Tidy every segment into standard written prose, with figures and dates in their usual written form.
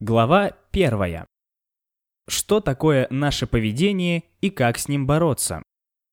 Глава 1. Что такое наше поведение и как с ним бороться?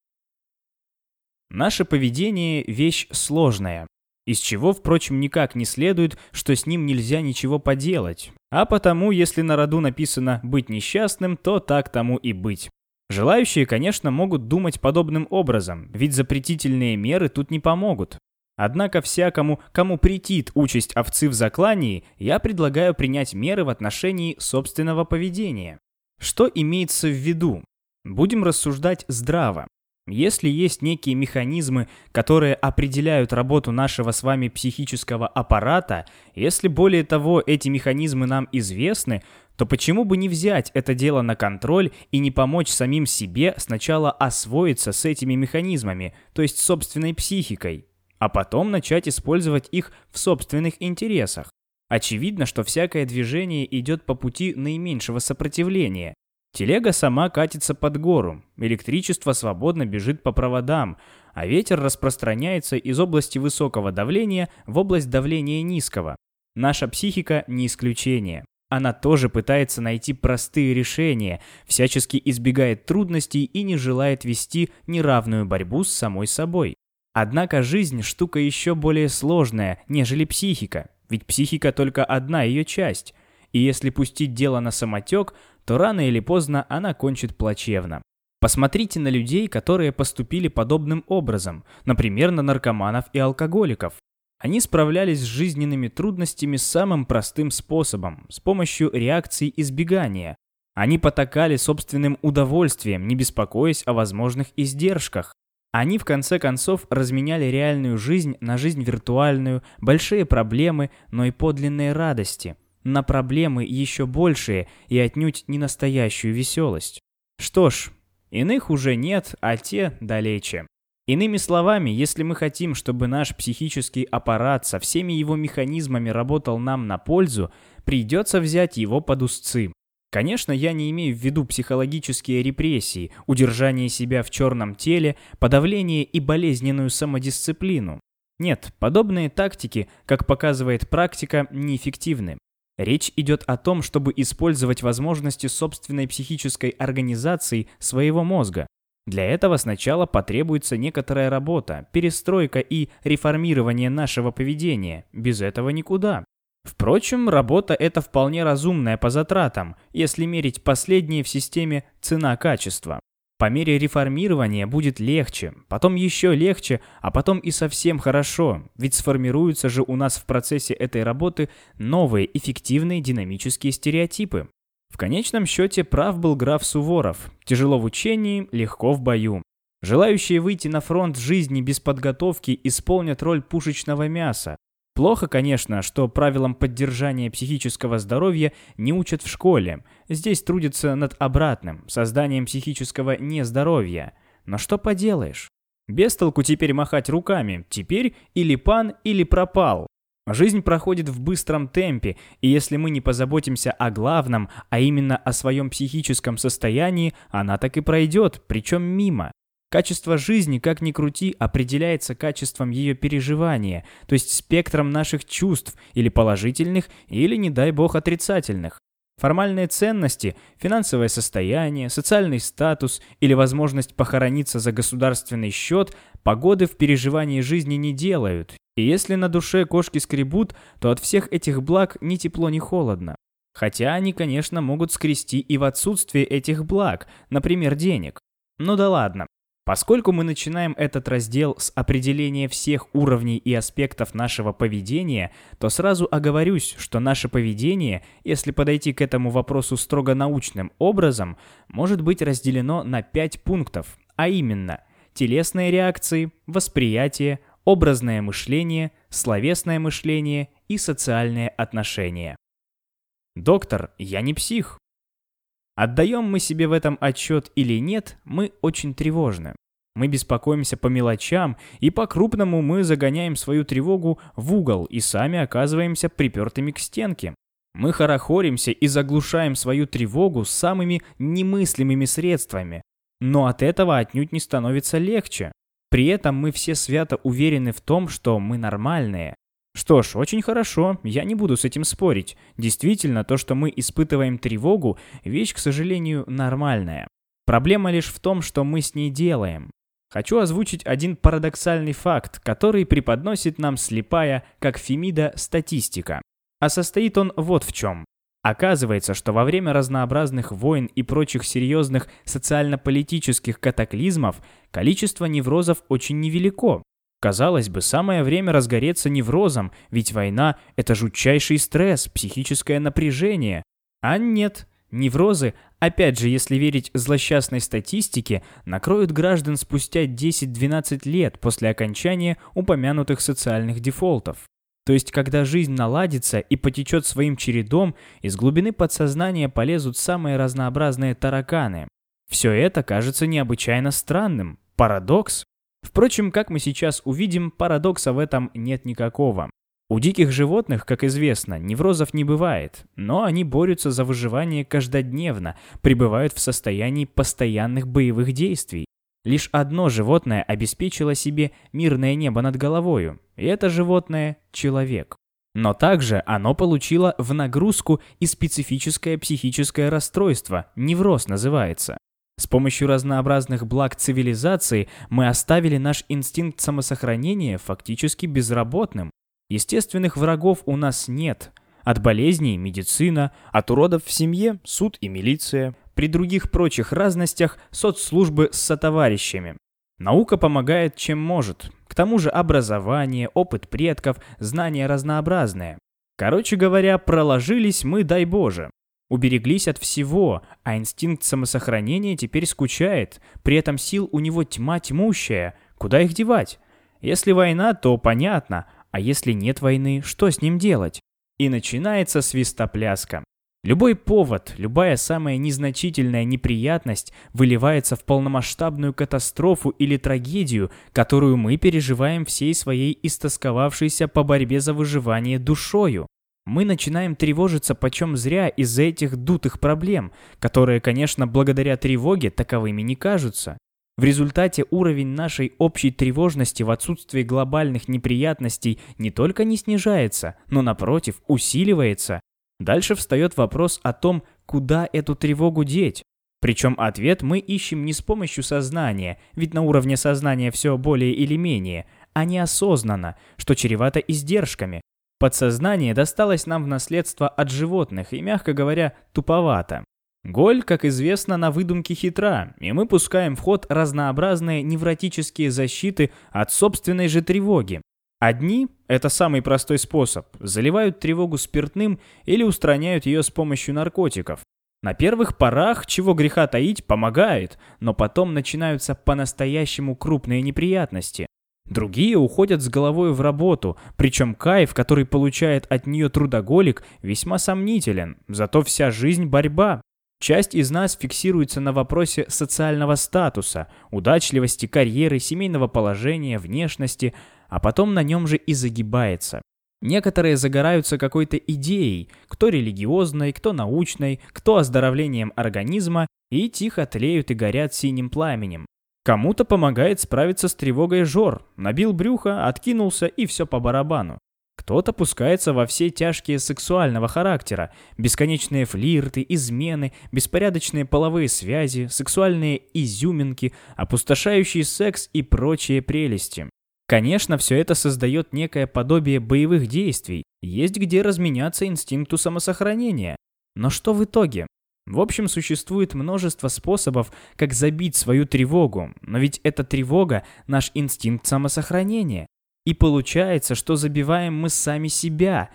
Наше поведение – вещь сложная, из чего, впрочем, никак не следует, что с ним нельзя ничего поделать. А потому, если на роду написано «быть несчастным», то так тому и быть. Желающие, конечно, могут думать подобным образом, ведь запретительные меры тут не помогут. Однако всякому, кому претит участь овцы в заклании, я предлагаю принять меры в отношении собственного поведения. Что имеется в виду? Будем рассуждать здраво. Если есть некие механизмы, которые определяют работу нашего с вами психического аппарата, если более того эти механизмы нам известны, то почему бы не взять это дело на контроль и не помочь самим себе сначала освоиться с этими механизмами, то есть собственной психикой, а потом начать использовать их в собственных интересах. Очевидно, что всякое движение идет по пути наименьшего сопротивления. Телега сама катится под гору, электричество свободно бежит по проводам, а ветер распространяется из области высокого давления в область давления низкого. Наша психика не исключение. Она тоже пытается найти простые решения, всячески избегает трудностей и не желает вести неравную борьбу с самой собой. Однако жизнь – штука еще более сложная, нежели психика, ведь психика только одна ее часть, и если пустить дело на самотек, то рано или поздно она кончит плачевно. Посмотрите на людей, которые поступили подобным образом, например, на наркоманов и алкоголиков. Они справлялись с жизненными трудностями самым простым способом, с помощью реакции избегания. Они потакали собственным удовольствием, не беспокоясь о возможных издержках. Они в конце концов разменяли реальную жизнь на жизнь виртуальную, большие проблемы, но и подлинные радости, на проблемы еще большие и отнюдь не настоящую веселость. Что ж, иных уже нет, а те далече. Иными словами, если мы хотим, чтобы наш психический аппарат со всеми его механизмами работал нам на пользу, придется взять его под узцы. Конечно, я не имею в виду психологические репрессии, удержание себя в черном теле, подавление и болезненную самодисциплину. Нет, подобные тактики, как показывает практика, неэффективны. Речь идет о том, чтобы использовать возможности собственной психической организации своего мозга. Для этого сначала потребуется некоторая работа, перестройка и реформирование нашего поведения. Без этого никуда. Впрочем, работа эта вполне разумная по затратам, если мерить последние в системе цена-качество. По мере реформирования будет легче, потом еще легче, а потом и совсем хорошо, ведь сформируются же у нас в процессе этой работы новые эффективные динамические стереотипы. В конечном счете прав был граф Суворов: тяжело в учении, легко в бою. Желающие выйти на фронт жизни без подготовки исполнят роль пушечного мяса. Плохо, конечно, что правилам поддержания психического здоровья не учат в школе. Здесь трудятся над обратным, созданием психического нездоровья. Но что поделаешь? Без толку теперь махать руками. Теперь или пан, или пропал. Жизнь проходит в быстром темпе, и если мы не позаботимся о главном, а именно о своем психическом состоянии, она так и пройдет, причем мимо. Качество жизни, как ни крути, определяется качеством ее переживания, то есть спектром наших чувств, или положительных, или, не дай бог, отрицательных. Формальные ценности, финансовое состояние, социальный статус или возможность похорониться за государственный счет погоды в переживании жизни не делают. И если на душе кошки скребут, то от всех этих благ ни тепло, ни холодно. Хотя они, конечно, могут скрести и в отсутствие этих благ, например, денег. Ну да ладно. Поскольку мы начинаем этот раздел с определения всех уровней и аспектов нашего поведения, то сразу оговорюсь, что наше поведение, если подойти к этому вопросу строго научным образом, может быть разделено на 5 пунктов, а именно телесные реакции, восприятие, образное мышление, словесное мышление и социальные отношения. Доктор, я не псих. Отдаем мы себе в этом отчет или нет, мы очень тревожны. Мы беспокоимся по мелочам, и по-крупному мы загоняем свою тревогу в угол и сами оказываемся припертыми к стенке. Мы хорохоримся и заглушаем свою тревогу самыми немыслимыми средствами. Но от этого отнюдь не становится легче. При этом мы все свято уверены в том, что мы нормальные. Что ж, очень хорошо, я не буду с этим спорить. Действительно, то, что мы испытываем тревогу, вещь, к сожалению, нормальная. Проблема лишь в том, что мы с ней делаем. Хочу озвучить один парадоксальный факт, который преподносит нам слепая, как Фемида, статистика. А состоит он вот в чем. Оказывается, что во время разнообразных войн и прочих серьезных социально-политических катаклизмов количество неврозов очень невелико. Казалось бы, самое время разгореться неврозом, ведь война – это жутчайший стресс, психическое напряжение. А нет, неврозы, опять же, если верить злосчастной статистике, накроют граждан спустя 10-12 лет после окончания упомянутых социальных дефолтов. То есть, когда жизнь наладится и потечет своим чередом, из глубины подсознания полезут самые разнообразные тараканы. Все это кажется необычайно странным. Парадокс? Впрочем, как мы сейчас увидим, парадокса в этом нет никакого. У диких животных, как известно, неврозов не бывает, но они борются за выживание каждодневно, пребывают в состоянии постоянных боевых действий. Лишь одно животное обеспечило себе мирное небо над головою, и это животное – человек. Но также оно получило в нагрузку и специфическое психическое расстройство, невроз называется. С помощью разнообразных благ цивилизации мы оставили наш инстинкт самосохранения фактически безработным. Естественных врагов у нас нет. От болезней – медицина, от уродов в семье – суд и милиция. При других прочих разностях – соцслужбы с сотоварищами. Наука помогает чем может. К тому же образование, опыт предков, знания разнообразные. Короче говоря, проложились мы, дай Боже. Убереглись от всего, а инстинкт самосохранения теперь скучает, при этом сил у него тьма тьмущая. Куда их девать? Если война, то понятно, а если нет войны, что с ним делать? И начинается свистопляска. Любой повод, любая самая незначительная неприятность выливается в полномасштабную катастрофу или трагедию, которую мы переживаем всей своей истосковавшейся по борьбе за выживание душою. Мы начинаем тревожиться почем зря из-за этих дутых проблем, которые, конечно, благодаря тревоге таковыми не кажутся. В результате уровень нашей общей тревожности в отсутствии глобальных неприятностей не только не снижается, но, напротив, усиливается. Дальше встает вопрос о том, куда эту тревогу деть. Причем ответ мы ищем не с помощью сознания, ведь на уровне сознания все более или менее, а неосознанно, что чревато издержками. Подсознание досталось нам в наследство от животных и, мягко говоря, туповато. Голь, как известно, на выдумке хитра, и мы пускаем в ход разнообразные невротические защиты от собственной же тревоги. Одни, это самый простой способ, заливают тревогу спиртным или устраняют ее с помощью наркотиков. На первых порах, чего греха таить, помогает, но потом начинаются по-настоящему крупные неприятности. Другие уходят с головой в работу, причем кайф, который получает от нее трудоголик, весьма сомнителен, зато вся жизнь борьба. Часть из нас фиксируется на вопросе социального статуса, удачливости, карьеры, семейного положения, внешности, а потом на нем же и загибается. Некоторые загораются какой-то идеей, кто религиозной, кто научной, кто оздоровлением организма, и тихо тлеют и горят синим пламенем. Кому-то помогает справиться с тревогой жор, набил брюхо, откинулся и все по барабану. Кто-то пускается во все тяжкие сексуального характера, бесконечные флирты, измены, беспорядочные половые связи, сексуальные изюминки, опустошающий секс и прочие прелести. Конечно, все это создает некое подобие боевых действий, есть где разменяться инстинкту самосохранения. Но что в итоге? В общем, существует множество способов, как забить свою тревогу, но ведь эта тревога – наш инстинкт самосохранения. И получается, что забиваем мы сами себя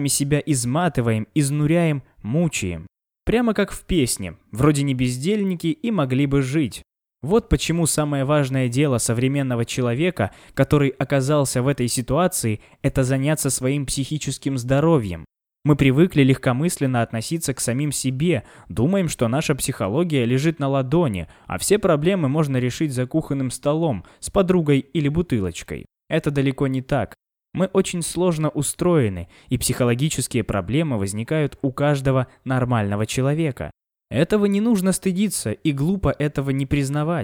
изматываем, изнуряем, мучаем. Прямо как в песне, вроде не бездельники и могли бы жить. Вот почему самое важное дело современного человека, который оказался в этой ситуации, это заняться своим психическим здоровьем. Мы привыкли легкомысленно относиться к самим себе, думаем, что наша психология лежит на ладони, а все проблемы можно решить за кухонным столом, с подругой или бутылочкой. Это далеко не так. Мы очень сложно устроены, и психологические проблемы возникают у каждого нормального человека. Этого не нужно стыдиться, и глупо этого не признавать.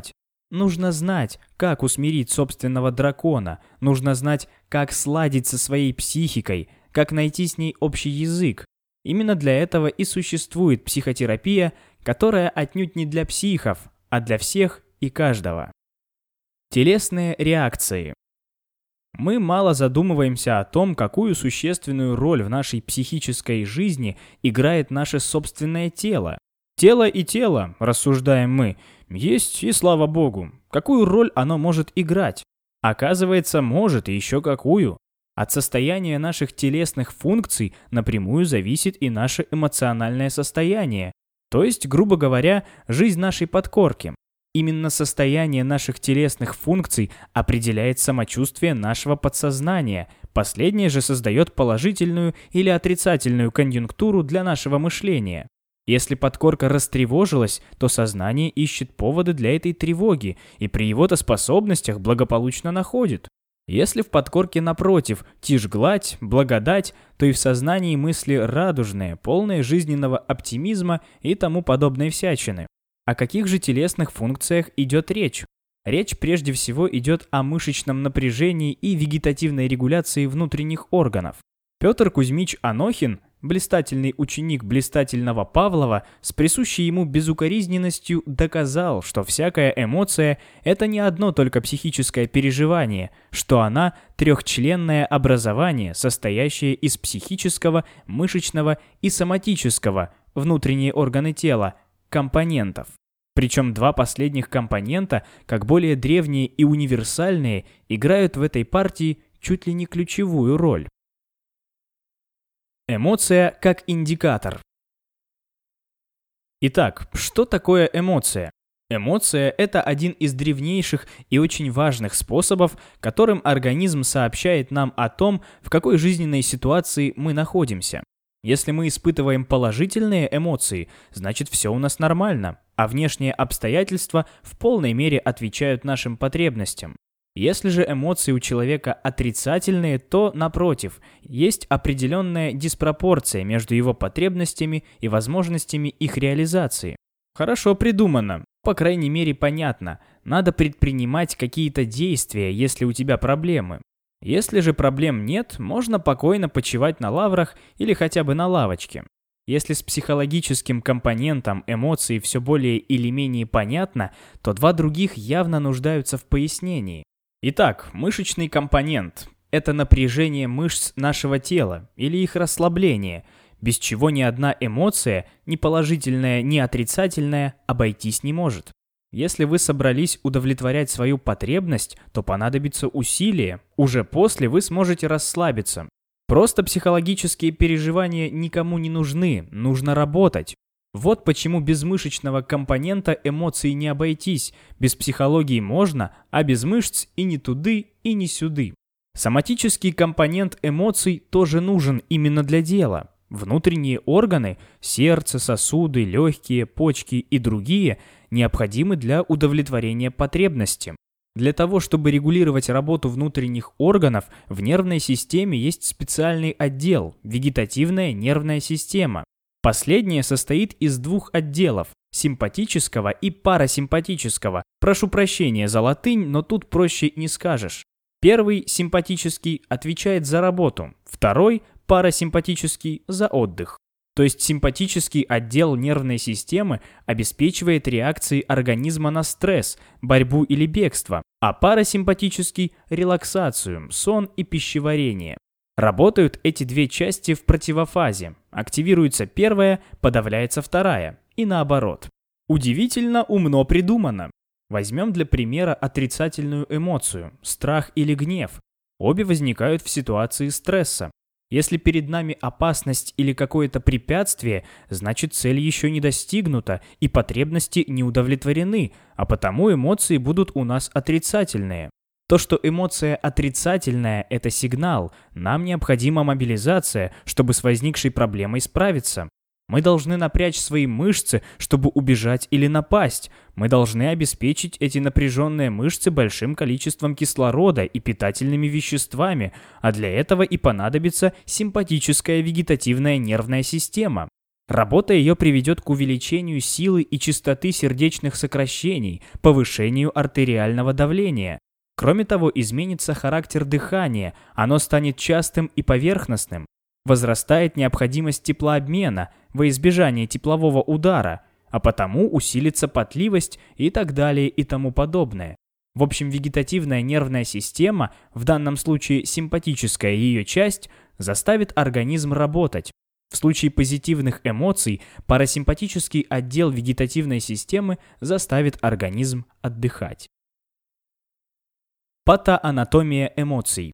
Нужно знать, как усмирить собственного дракона, нужно знать, как сладить со своей психикой, как найти с ней общий язык. Именно для этого и существует психотерапия, которая отнюдь не для психов, а для всех и каждого. Телесные реакции. Мы мало задумываемся о том, какую существенную роль в нашей психической жизни играет наше собственное тело. Тело и тело, рассуждаем мы, есть и слава богу. Какую роль оно может играть? Оказывается, может и еще какую. От состояния наших телесных функций напрямую зависит и наше эмоциональное состояние, то есть, грубо говоря, жизнь нашей подкорки. Именно состояние наших телесных функций определяет самочувствие нашего подсознания. Последнее же создает положительную или отрицательную конъюнктуру для нашего мышления. Если подкорка растревожилась, то сознание ищет поводы для этой тревоги и при его-то способностях благополучно находит. Если в подкорке, напротив, тишь-гладь, благодать, то и в сознании мысли радужные, полные жизненного оптимизма и тому подобной всячины. О каких же телесных функциях идет речь? Речь прежде всего идет о мышечном напряжении и вегетативной регуляции внутренних органов. Петр Кузьмич Анохин, блистательный ученик блистательного Павлова, с присущей ему безукоризненностью доказал, что всякая эмоция – это не одно только психическое переживание, что она – трехчленное образование, состоящее из психического, мышечного и соматического, внутренние органы тела, компонентов. Причем два последних компонента, как более древние и универсальные, играют в этой партии чуть ли не ключевую роль. Эмоция как индикатор. Итак, что такое эмоция? Эмоция – это один из древнейших и очень важных способов, которым организм сообщает нам о том, в какой жизненной ситуации мы находимся. Если мы испытываем положительные эмоции, значит все у нас нормально, а внешние обстоятельства в полной мере отвечают нашим потребностям. Если же эмоции у человека отрицательные, то, напротив, есть определенная диспропорция между его потребностями и возможностями их реализации. Хорошо придумано, по крайней мере понятно, надо предпринимать какие-то действия, если у тебя проблемы. Если же проблем нет, можно покойно почивать на лаврах или хотя бы на лавочке. Если с психологическим компонентом эмоций все более или менее понятно, то два других явно нуждаются в пояснении. Итак, мышечный компонент – это напряжение мышц нашего тела или их расслабление, без чего ни одна эмоция, ни положительная, ни отрицательная, обойтись не может. Если вы собрались удовлетворять свою потребность, то понадобится усилие, уже после вы сможете расслабиться. Просто психологические переживания никому не нужны, нужно работать. Вот почему без мышечного компонента эмоций не обойтись, без психологии можно, а без мышц и не туды, и не сюды. Соматический компонент эмоций тоже нужен именно для дела. Внутренние органы – сердце, сосуды, легкие, почки и другие – необходимы для удовлетворения потребности. Для того, чтобы регулировать работу внутренних органов, в нервной системе есть специальный отдел – вегетативная нервная система. Последнее состоит из двух отделов – симпатического и парасимпатического. Прошу прощения за латынь, но тут проще не скажешь. Первый, симпатический, отвечает за работу, второй, парасимпатический, за отдых. То есть симпатический отдел нервной системы обеспечивает реакции организма на стресс, борьбу или бегство, а парасимпатический – релаксацию, сон и пищеварение. Работают эти две части в противофазе. Активируется первая, подавляется вторая. И наоборот. Удивительно умно придумано. Возьмем для примера отрицательную эмоцию – страх или гнев. Обе возникают в ситуации стресса. Если перед нами опасность или какое-то препятствие, значит цель еще не достигнута и потребности не удовлетворены, а потому эмоции будут у нас отрицательные. То, что эмоция отрицательная – это сигнал, нам необходима мобилизация, чтобы с возникшей проблемой справиться. Мы должны напрячь свои мышцы, чтобы убежать или напасть. Мы должны обеспечить эти напряженные мышцы большим количеством кислорода и питательными веществами, а для этого и понадобится симпатическая вегетативная нервная система. Работа ее приведет к увеличению силы и частоты сердечных сокращений, повышению артериального давления. Кроме того, изменится характер дыхания, оно станет частым и поверхностным. Возрастает необходимость теплообмена во избежание теплового удара, а потому усилится потливость и так далее и тому подобное. В общем, вегетативная нервная система, в данном случае симпатическая ее часть, заставит организм работать. В случае позитивных эмоций парасимпатический отдел вегетативной системы заставит организм отдыхать. Патоанатомия эмоций.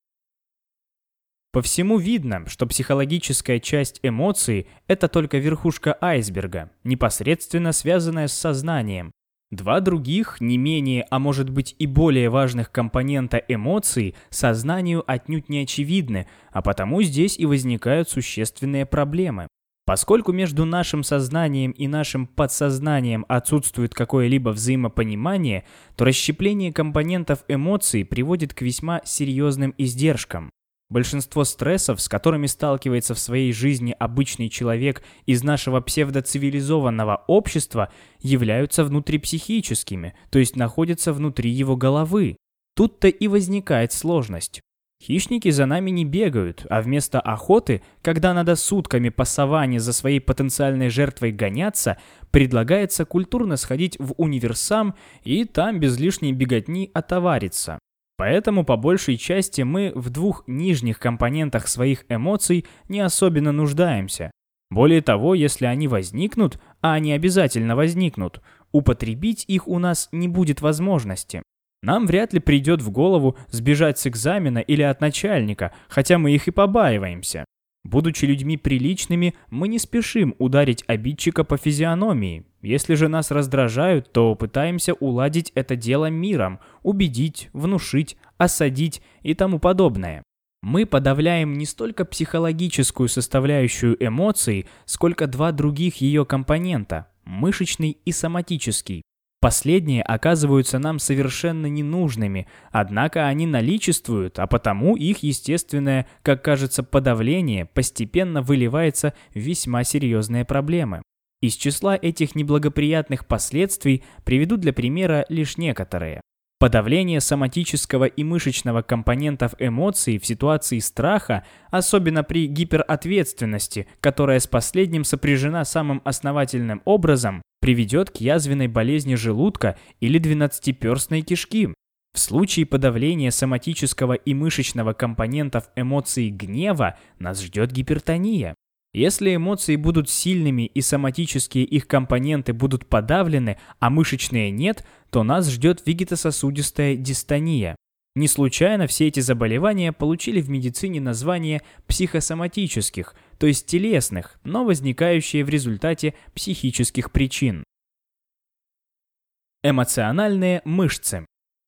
По всему видно, что психологическая часть эмоций – это только верхушка айсберга, непосредственно связанная с сознанием. Два других, не менее, а может быть и более важных компонента эмоций сознанию отнюдь не очевидны, а потому здесь и возникают существенные проблемы. Поскольку между нашим сознанием и нашим подсознанием отсутствует какое-либо взаимопонимание, то расщепление компонентов эмоций приводит к весьма серьезным издержкам. Большинство стрессов, с которыми сталкивается в своей жизни обычный человек из нашего псевдоцивилизованного общества, являются внутрипсихическими, то есть находятся внутри его головы. Тут-то и возникает сложность. Хищники за нами не бегают, а вместо охоты, когда надо сутками по саванне за своей потенциальной жертвой гоняться, предлагается культурно сходить в универсам и там без лишней беготни отовариться. Поэтому по большей части мы в двух нижних компонентах своих эмоций не особенно нуждаемся. Более того, если они возникнут, а они обязательно возникнут, употребить их у нас не будет возможности. Нам вряд ли придет в голову сбежать с экзамена или от начальника, хотя мы их и побаиваемся. Будучи людьми приличными, мы не спешим ударить обидчика по физиономии. Если же нас раздражают, то пытаемся уладить это дело миром, убедить, внушить, осадить и тому подобное. Мы подавляем не столько психологическую составляющую эмоций, сколько два других ее компонента – мышечный и соматический. Последние оказываются нам совершенно ненужными, однако они наличествуют, а потому их естественное, как кажется, подавление постепенно выливается в весьма серьезные проблемы. Из числа этих неблагоприятных последствий приведу для примера лишь некоторые. Подавление соматического и мышечного компонентов эмоций в ситуации страха, особенно при гиперответственности, которая с последним сопряжена самым основательным образом, приведет к язвенной болезни желудка или двенадцатиперстной кишки. В случае подавления соматического и мышечного компонентов эмоций гнева нас ждет гипертония. Если эмоции будут сильными и соматические их компоненты будут подавлены, а мышечные нет, то нас ждет вегетососудистая дистония. Не случайно все эти заболевания получили в медицине название психосоматических, то есть телесных, но возникающие в результате психических причин. Эмоциональные мышцы.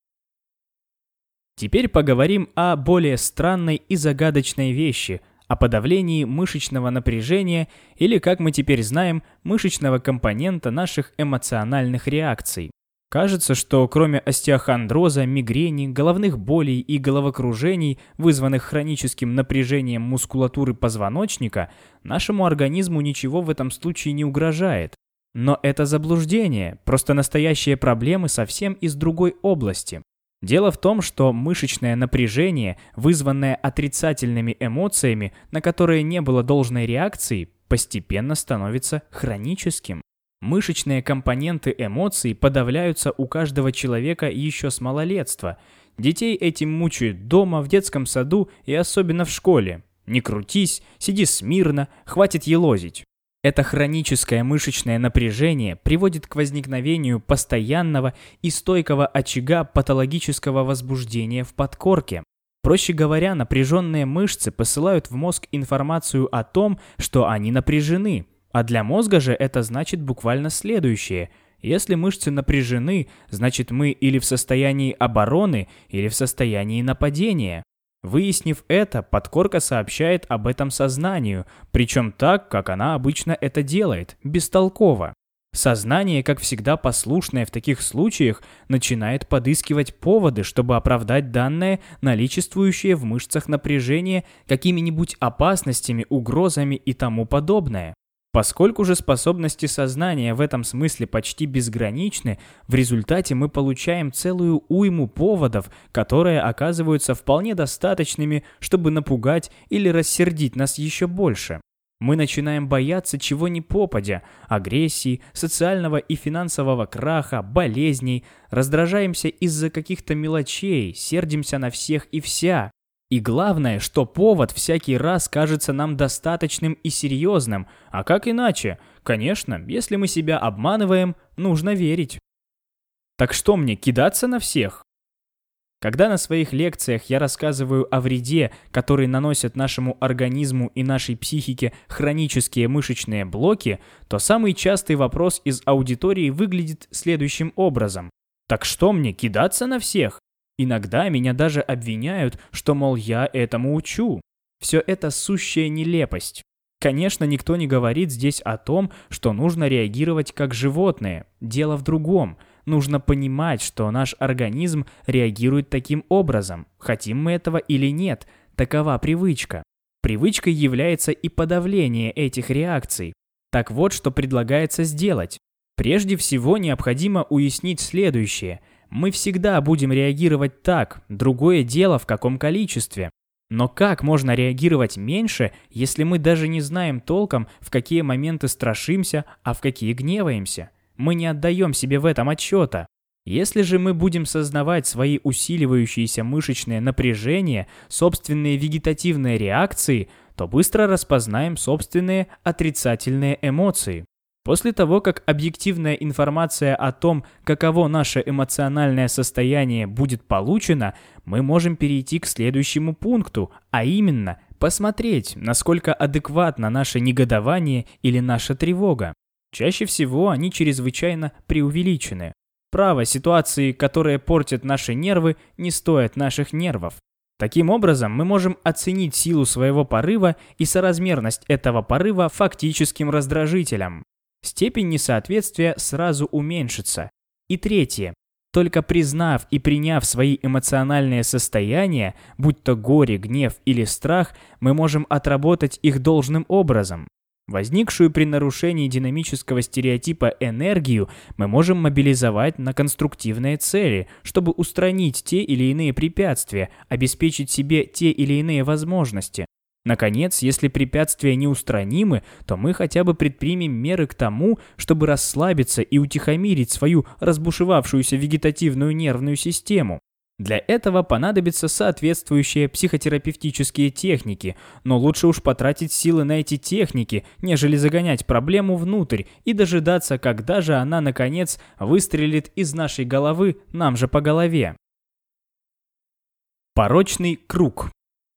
Теперь поговорим о более странной и загадочной вещи – о подавлении мышечного напряжения или, как мы теперь знаем, мышечного компонента наших эмоциональных реакций. Кажется, что кроме остеохондроза, мигрени, головных болей и головокружений, вызванных хроническим напряжением мускулатуры позвоночника, нашему организму ничего в этом случае не угрожает. Но это заблуждение, просто настоящие проблемы совсем из другой области. Дело в том, что мышечное напряжение, вызванное отрицательными эмоциями, на которые не было должной реакции, постепенно становится хроническим. Мышечные компоненты эмоций подавляются у каждого человека еще с малолетства. Детей этим мучают дома, в детском саду и особенно в школе. Не крутись, сиди смирно, хватит елозить. Это хроническое мышечное напряжение приводит к возникновению постоянного и стойкого очага патологического возбуждения в подкорке. Проще говоря, напряженные мышцы посылают в мозг информацию о том, что они напряжены, а для мозга же это значит буквально следующее. Если мышцы напряжены, значит мы или в состоянии обороны, или в состоянии нападения. Выяснив это, подкорка сообщает об этом сознанию, причем так, как она обычно это делает, бестолково. Сознание, как всегда послушное в таких случаях, начинает подыскивать поводы, чтобы оправдать данное наличествующее в мышцах напряжение какими-нибудь опасностями, угрозами и тому подобное. Поскольку же способности сознания в этом смысле почти безграничны, в результате мы получаем целую уйму поводов, которые оказываются вполне достаточными, чтобы напугать или рассердить нас еще больше. Мы начинаем бояться чего ни попадя: агрессии, социального и финансового краха, болезней, раздражаемся из-за каких-то мелочей, сердимся на всех и вся. И главное, что повод всякий раз кажется нам достаточным и серьезным, а как иначе? Конечно, если мы себя обманываем, нужно верить. Так что мне, кидаться на всех? Когда на своих лекциях я рассказываю о вреде, который наносят нашему организму и нашей психике хронические мышечные блоки, то самый частый вопрос из аудитории выглядит следующим образом. Так что мне, кидаться на всех? Иногда меня даже обвиняют, что, мол, я этому учу. Все это сущая нелепость. Конечно, никто не говорит здесь о том, что нужно реагировать как животные. Дело в другом. Нужно понимать, что наш организм реагирует таким образом, хотим мы этого или нет, такова привычка. Привычкой является и подавление этих реакций. Так вот, что предлагается сделать. Прежде всего, необходимо уяснить следующее. Мы всегда будем реагировать так, другое дело в каком количестве. Но как можно реагировать меньше, если мы даже не знаем толком, в какие моменты страшимся, а в какие гневаемся? Мы не отдаем себе в этом отчета. Если же мы будем сознавать свои усиливающиеся мышечные напряжения, собственные вегетативные реакции, то быстро распознаем собственные отрицательные эмоции. После того, как объективная информация о том, каково наше эмоциональное состояние, будет получена, мы можем перейти к следующему пункту, а именно посмотреть, насколько адекватно наше негодование или наша тревога. Чаще всего они чрезвычайно преувеличены. Право, ситуации, которые портят наши нервы, не стоят наших нервов. Таким образом, мы можем оценить силу своего порыва и соразмерность этого порыва фактическим раздражителям. Степень несоответствия сразу уменьшится. И третье. Только признав и приняв свои эмоциональные состояния, будь то горе, гнев или страх, мы можем отработать их должным образом. Возникшую при нарушении динамического стереотипа энергию мы можем мобилизовать на конструктивные цели, чтобы устранить те или иные препятствия, обеспечить себе те или иные возможности. Наконец, если препятствия неустранимы, то мы хотя бы предпримем меры к тому, чтобы расслабиться и утихомирить свою разбушевавшуюся вегетативную нервную систему. Для этого понадобятся соответствующие психотерапевтические техники, но лучше уж потратить силы на эти техники, нежели загонять проблему внутрь и дожидаться, когда же она, наконец, выстрелит из нашей головы нам же по голове. Порочный круг.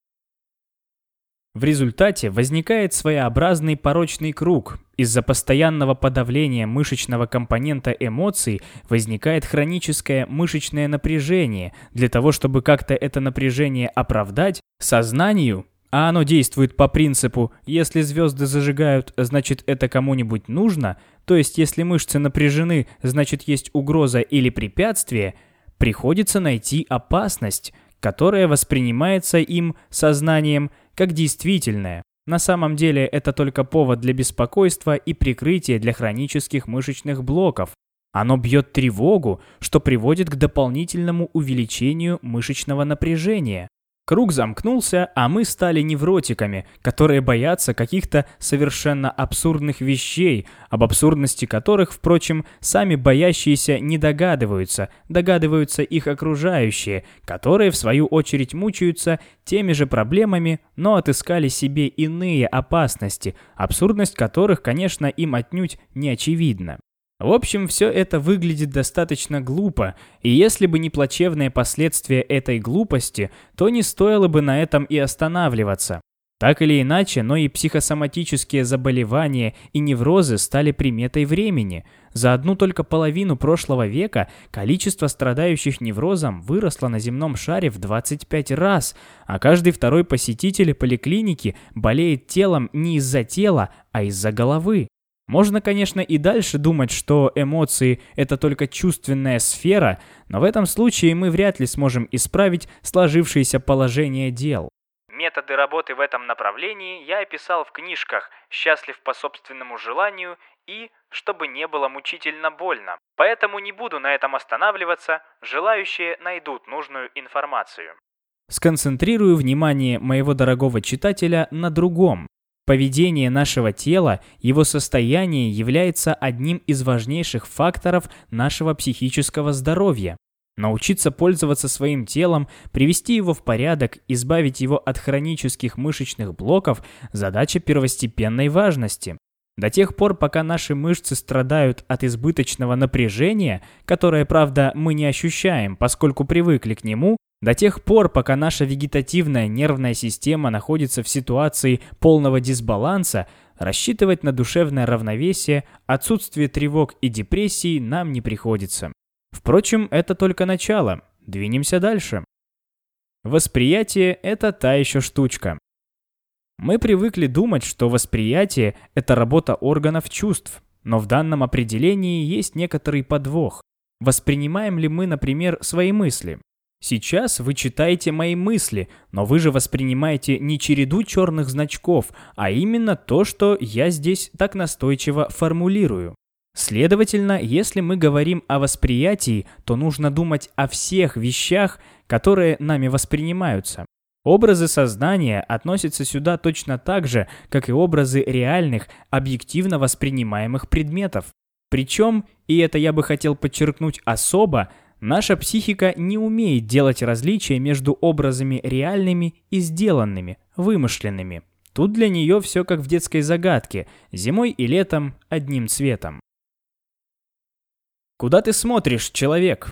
В результате возникает своеобразный порочный круг. Из-за постоянного подавления мышечного компонента эмоций возникает хроническое мышечное напряжение. Для того, чтобы как-то это напряжение оправдать, сознанию, а оно действует по принципу «если звезды зажигают, значит это кому-нибудь нужно», то есть если мышцы напряжены, значит есть угроза или препятствие, приходится найти опасность, которая воспринимается им, сознанием, как действительное. На самом деле это только повод для беспокойства и прикрытие для хронических мышечных блоков. Оно бьет тревогу, что приводит к дополнительному увеличению мышечного напряжения. Круг замкнулся, а мы стали невротиками, которые боятся каких-то совершенно абсурдных вещей, об абсурдности которых, впрочем, сами боящиеся не догадываются их окружающие, которые, в свою очередь, мучаются теми же проблемами, но отыскали себе иные опасности, абсурдность которых, конечно, им отнюдь не очевидна. В общем, все это выглядит достаточно глупо, и если бы не плачевные последствия этой глупости, то не стоило бы на этом и останавливаться. Так или иначе, но и психосоматические заболевания и неврозы стали приметой времени. За одну только половину прошлого века количество страдающих неврозом выросло на земном шаре в 25 раз, а каждый второй посетитель поликлиники болеет телом не из-за тела, а из-за головы. Можно, конечно, и дальше думать, что эмоции – это только чувственная сфера, но в этом случае мы вряд ли сможем исправить сложившееся положение дел. методы работы в этом направлении я описал в книжках «Счастлив по собственному желанию» и «Чтобы не было мучительно больно». Поэтому не буду на этом останавливаться, желающие найдут нужную информацию. Сконцентрирую внимание моего дорогого читателя на другом. Поведение нашего тела, его состояние является одним из важнейших факторов нашего психического здоровья. Научиться пользоваться своим телом, привести его в порядок, избавить его от хронических мышечных блоков – задача первостепенной важности. До тех пор, пока наши мышцы страдают от избыточного напряжения, которое, правда, мы не ощущаем, поскольку привыкли к нему, до тех пор, пока наша вегетативная нервная система находится в ситуации полного дисбаланса, рассчитывать на душевное равновесие, отсутствие тревог и депрессий нам не приходится. Впрочем, это только начало. Двинемся дальше. Восприятие – это та еще штучка. Мы привыкли думать, что восприятие – это работа органов чувств, но в данном определении есть некоторый подвох. Воспринимаем ли мы, например, свои мысли? Сейчас вы читаете мои мысли, но вы же воспринимаете не череду черных значков, а именно то, что я здесь так настойчиво формулирую. Следовательно, если мы говорим о восприятии, то нужно думать о всех вещах, которые нами воспринимаются. Образы сознания относятся сюда точно так же, как и образы реальных, объективно воспринимаемых предметов. Причем, и это я бы хотел подчеркнуть особо, наша психика не умеет делать различия между образами реальными и сделанными, вымышленными. Тут для нее все как в детской загадке, зимой и летом одним цветом. Куда ты смотришь, человек?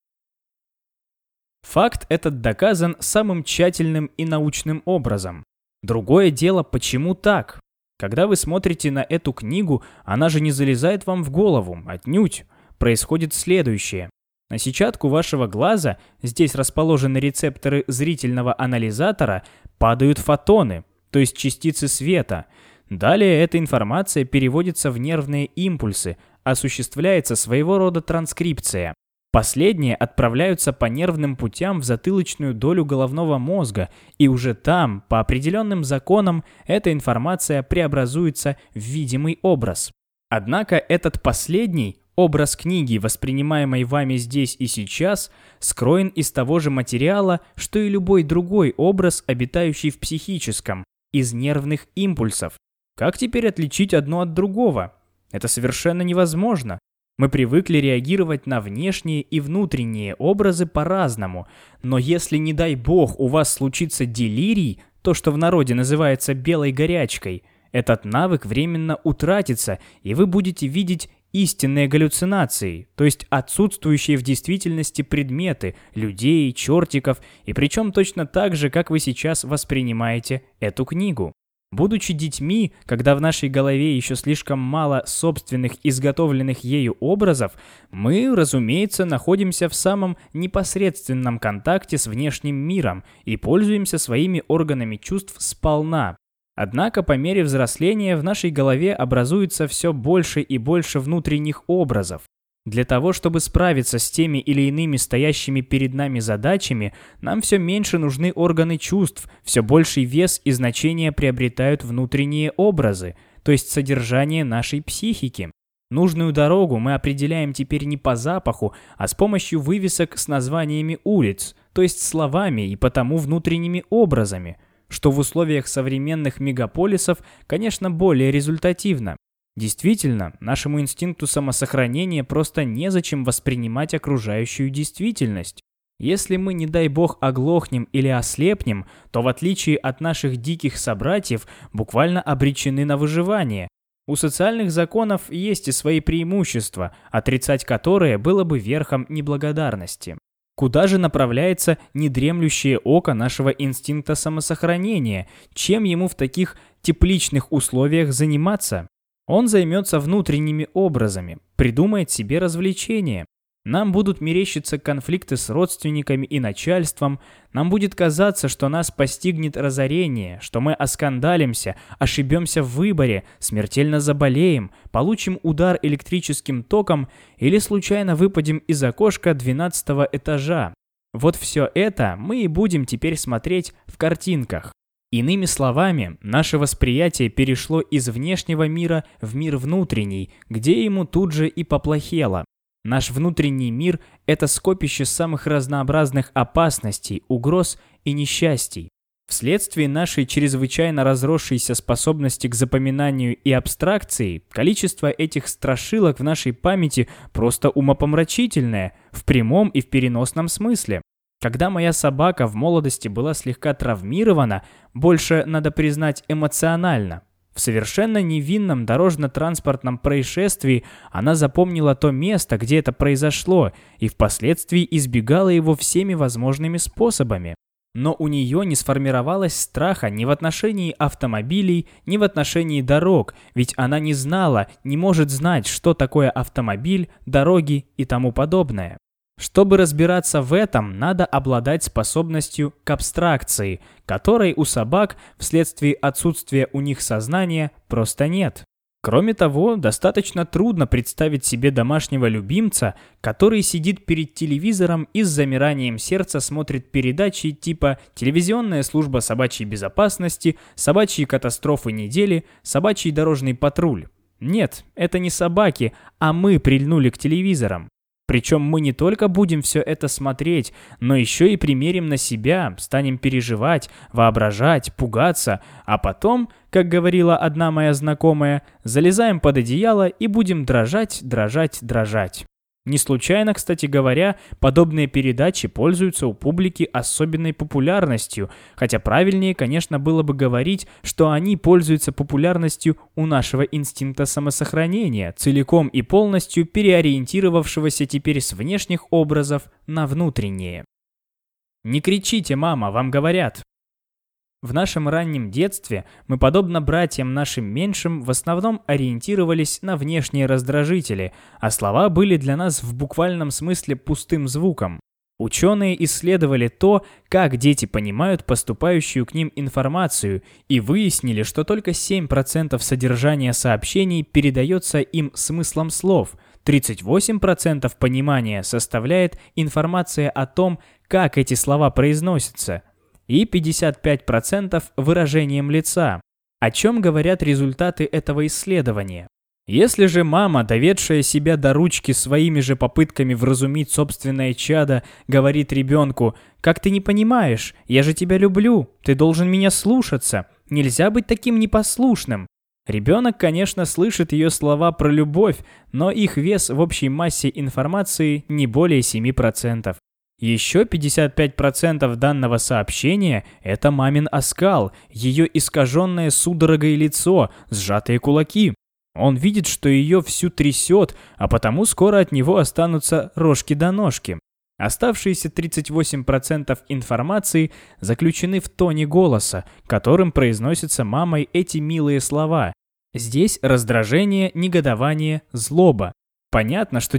Факт этот доказан самым тщательным и научным образом. Другое дело, почему так? Когда вы смотрите на эту книгу, она же не залезает вам в голову, отнюдь. Происходит следующее. На сетчатку вашего глаза, здесь расположены рецепторы зрительного анализатора, падают фотоны, то есть частицы света. Далее эта информация переводится в нервные импульсы, осуществляется своего рода транскрипция. Последние отправляются по нервным путям в затылочную долю головного мозга, и уже там, по определенным законам, эта информация преобразуется в видимый образ. Однако этот последний, образ книги, воспринимаемой вами здесь и сейчас, скроен из того же материала, что и любой другой образ, обитающий в психическом, из нервных импульсов. Как теперь отличить одно от другого? Это совершенно невозможно. Мы привыкли реагировать на внешние и внутренние образы по-разному, но если, не дай бог, у вас случится делирий, то, что в народе называется белой горячкой, этот навык временно утратится, и вы будете видеть истинные галлюцинации, то есть отсутствующие в действительности предметы, людей, чертиков, и причем точно так же, как вы сейчас воспринимаете эту книгу. Будучи детьми, когда в нашей голове еще слишком мало собственных изготовленных ею образов, мы, разумеется, находимся в самом непосредственном контакте с внешним миром и пользуемся своими органами чувств сполна. Однако по мере взросления в нашей голове образуется все больше и больше внутренних образов. Для того, чтобы справиться с теми или иными стоящими перед нами задачами, нам все меньше нужны органы чувств, все больший вес и значение приобретают внутренние образы, то есть содержание нашей психики. Нужную дорогу мы определяем теперь не по запаху, а с помощью вывесок с названиями улиц, то есть словами и потому внутренними образами, что в условиях современных мегаполисов, конечно, более результативно. Действительно, нашему инстинкту самосохранения просто незачем воспринимать окружающую действительность. Если мы, не дай бог, оглохнем или ослепнем, то в отличие от наших диких собратьев, буквально обречены на выживание. У социальных законов есть и свои преимущества, отрицать которые было бы верхом неблагодарности. Куда же направляется недремлющее око нашего инстинкта самосохранения? Чем ему в таких тепличных условиях заниматься? Он займется внутренними образами, придумает себе развлечения. Нам будут мерещиться конфликты с родственниками и начальством, нам будет казаться, что нас постигнет разорение, что мы оскандалимся, ошибемся в выборе, смертельно заболеем, получим удар электрическим током или случайно выпадем из окошка 12-го этажа. Вот все это мы и будем теперь смотреть в картинках. Иными словами, наше восприятие перешло из внешнего мира в мир внутренний, где ему тут же и поплохело. Наш внутренний мир – это скопище самых разнообразных опасностей, угроз и несчастий. Вследствие нашей чрезвычайно разросшейся способности к запоминанию и абстракции, количество этих страшилок в нашей памяти просто умопомрачительное, в прямом и в переносном смысле. Когда моя собака в молодости была слегка травмирована, больше, надо признать, эмоционально, в совершенно невинном дорожно-транспортном происшествии она запомнила то место, где это произошло, и впоследствии избегала его всеми возможными способами. Но у нее не сформировалось страха ни в отношении автомобилей, ни в отношении дорог, ведь она не знала, не может знать, что такое автомобиль, дороги и тому подобное. Чтобы разбираться в этом, надо обладать способностью к абстракции, которой у собак вследствие отсутствия у них сознания просто нет. Кроме того, достаточно трудно представить себе домашнего любимца, который сидит перед телевизором и с замиранием сердца смотрит передачи типа «Телевизионная служба собачьей безопасности», «Собачьи катастрофы недели», «Собачий дорожный патруль». Нет, это не собаки, а мы прильнули к телевизорам. Причем мы не только будем все это смотреть, но еще и примерим на себя, станем переживать, воображать, пугаться, а потом, как говорила одна моя знакомая, залезаем под одеяло и будем дрожать, дрожать, дрожать. Не случайно, кстати говоря, подобные передачи пользуются у публики особенной популярностью, хотя правильнее, конечно, было бы говорить, что они пользуются популярностью у нашего инстинкта самосохранения, целиком и полностью переориентировавшегося теперь с внешних образов на внутренние. Не кричите, мама, вам говорят. В нашем раннем детстве мы, подобно братьям нашим меньшим, в основном ориентировались на внешние раздражители, а слова были для нас в буквальном смысле пустым звуком. Ученые исследовали то, как дети понимают поступающую к ним информацию, и выяснили, что только 7% содержания сообщений передается им смыслом слов, 38% понимания составляет информация о том, как эти слова произносятся, и 55% выражением лица. О чем говорят результаты этого исследования? Если же мама, доведшая себя до ручки своими же попытками вразумить собственное чадо, говорит ребенку: «Как ты не понимаешь? Я же тебя люблю, ты должен меня слушаться, нельзя быть таким непослушным». Ребенок, конечно, слышит ее слова про любовь, но их вес в общей массе информации не более 7%. Еще 55% данного сообщения – это мамин оскал, ее искаженное судорогой лицо, сжатые кулаки. Он видит, что ее всю трясет, а потому скоро от него останутся рожки до ножки. Оставшиеся 38% информации заключены в тоне голоса, которым произносятся мамой эти милые слова. Здесь раздражение, негодование, злоба. Понятно, что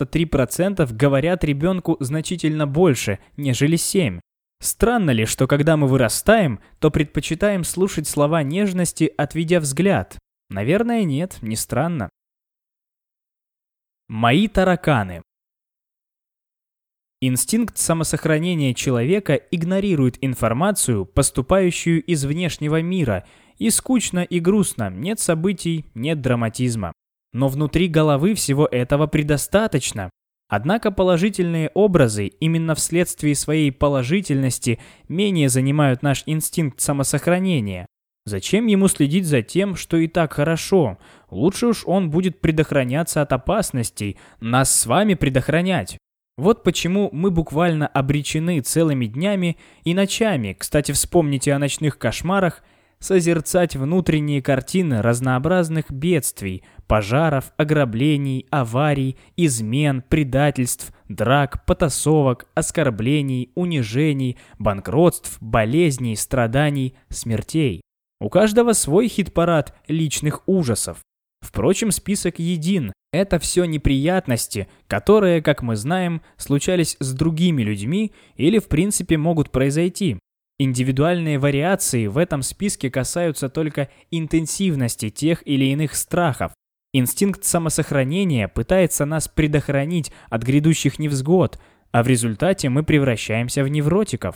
93% говорят ребенку значительно больше, нежели 7%. Странно ли, что когда мы вырастаем, то предпочитаем слушать слова нежности, отведя взгляд? Наверное, нет, не странно. Мои тараканы. Инстинкт самосохранения человека игнорирует информацию, поступающую из внешнего мира, и скучно и грустно, нет событий, нет драматизма. Но внутри головы всего этого предостаточно. Однако положительные образы именно вследствие своей положительности менее занимают наш инстинкт самосохранения. Зачем ему следить за тем, что и так хорошо? Лучше уж он будет предохраняться от опасностей, нас с вами предохранять. Вот почему мы буквально обречены целыми днями и ночами, кстати, вспомните о ночных кошмарах, созерцать внутренние картины разнообразных бедствий, пожаров, ограблений, аварий, измен, предательств, драк, потасовок, оскорблений, унижений, банкротств, болезней, страданий, смертей. У каждого свой хит-парад личных ужасов. Впрочем, список един. Это все неприятности, которые, как мы знаем, случались с другими людьми или в принципе могут произойти. Индивидуальные вариации в этом списке касаются только интенсивности тех или иных страхов. Инстинкт самосохранения пытается нас предохранить от грядущих невзгод, а в результате мы превращаемся в невротиков.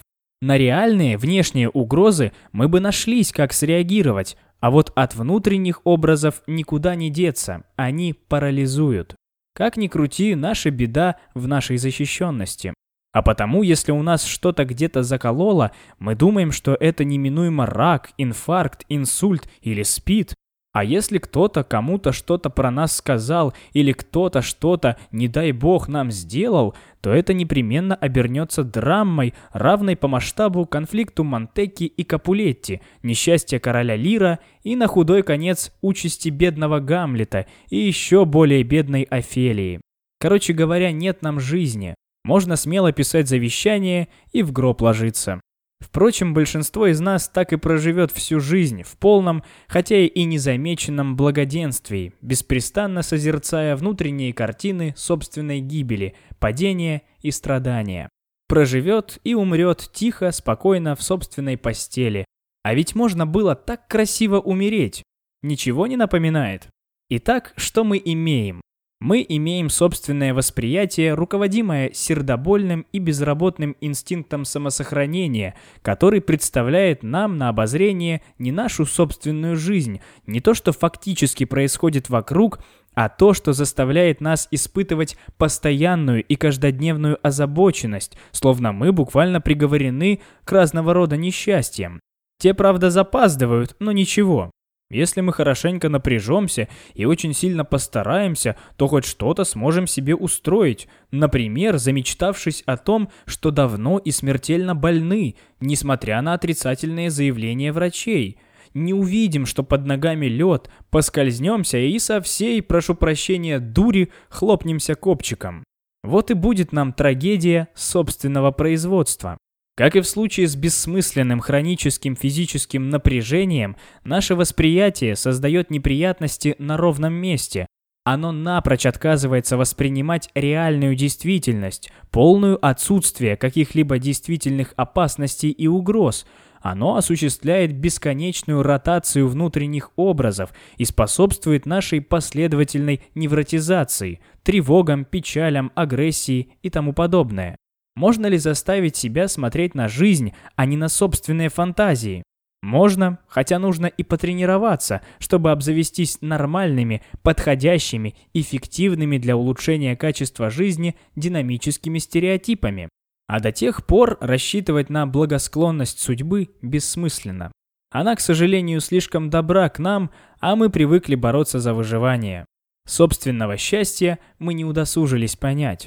На реальные внешние угрозы мы бы нашлись, как среагировать, а вот от внутренних образов никуда не деться, они парализуют. Как ни крути, наша беда в нашей защищенности. А потому, если у нас что-то где-то закололо, мы думаем, что это неминуемо рак, инфаркт, инсульт или СПИД. А если кто-то кому-то что-то про нас сказал или кто-то что-то, не дай бог, нам сделал, то это непременно обернется драмой, равной по масштабу конфликту Монтекки и Капулетти, несчастья короля Лира и на худой конец участи бедного Гамлета и еще более бедной Офелии. Короче говоря, нет нам жизни. Можно смело писать завещание и в гроб ложиться. Впрочем, большинство из нас так и проживет всю жизнь в полном, хотя и незамеченном благоденствии, беспрестанно созерцая внутренние картины собственной гибели, падения и страдания. Проживет и умрет тихо, спокойно в собственной постели. А ведь можно было так красиво умереть. Ничего не напоминает? Итак, что мы имеем? Мы имеем собственное восприятие, руководимое сердобольным и безработным инстинктом самосохранения, который представляет нам на обозрение не нашу собственную жизнь, не то, что фактически происходит вокруг, а то, что заставляет нас испытывать постоянную и каждодневную озабоченность, словно мы буквально приговорены к разного рода несчастьям. Те, правда, запаздывают, но ничего. Если мы хорошенько напряжемся и очень сильно постараемся, то хоть что-то сможем себе устроить, например, замечтавшись о том, что давно и смертельно больны, несмотря на отрицательные заявления врачей. Не увидим, что под ногами лед, поскользнемся и со всей, прошу прощения, дури хлопнемся копчиком. Вот и будет нам трагедия собственного производства. Как и в случае с бессмысленным хроническим физическим напряжением, наше восприятие создает неприятности на ровном месте. Оно напрочь отказывается воспринимать реальную действительность, полную отсутствие каких-либо действительных опасностей и угроз. Оно осуществляет бесконечную ротацию внутренних образов и способствует нашей последовательной невротизации, тревогам, печалям, агрессии и тому подобное. Можно ли заставить себя смотреть на жизнь, а не на собственные фантазии? Можно, хотя нужно и потренироваться, чтобы обзавестись нормальными, подходящими, эффективными для улучшения качества жизни динамическими стереотипами. А до тех пор рассчитывать на благосклонность судьбы бессмысленно. Она, к сожалению, слишком добра к нам, а мы привыкли бороться за выживание. Собственного счастья мы не удосужились понять.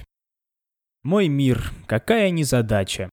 Мой мир, какая незадача.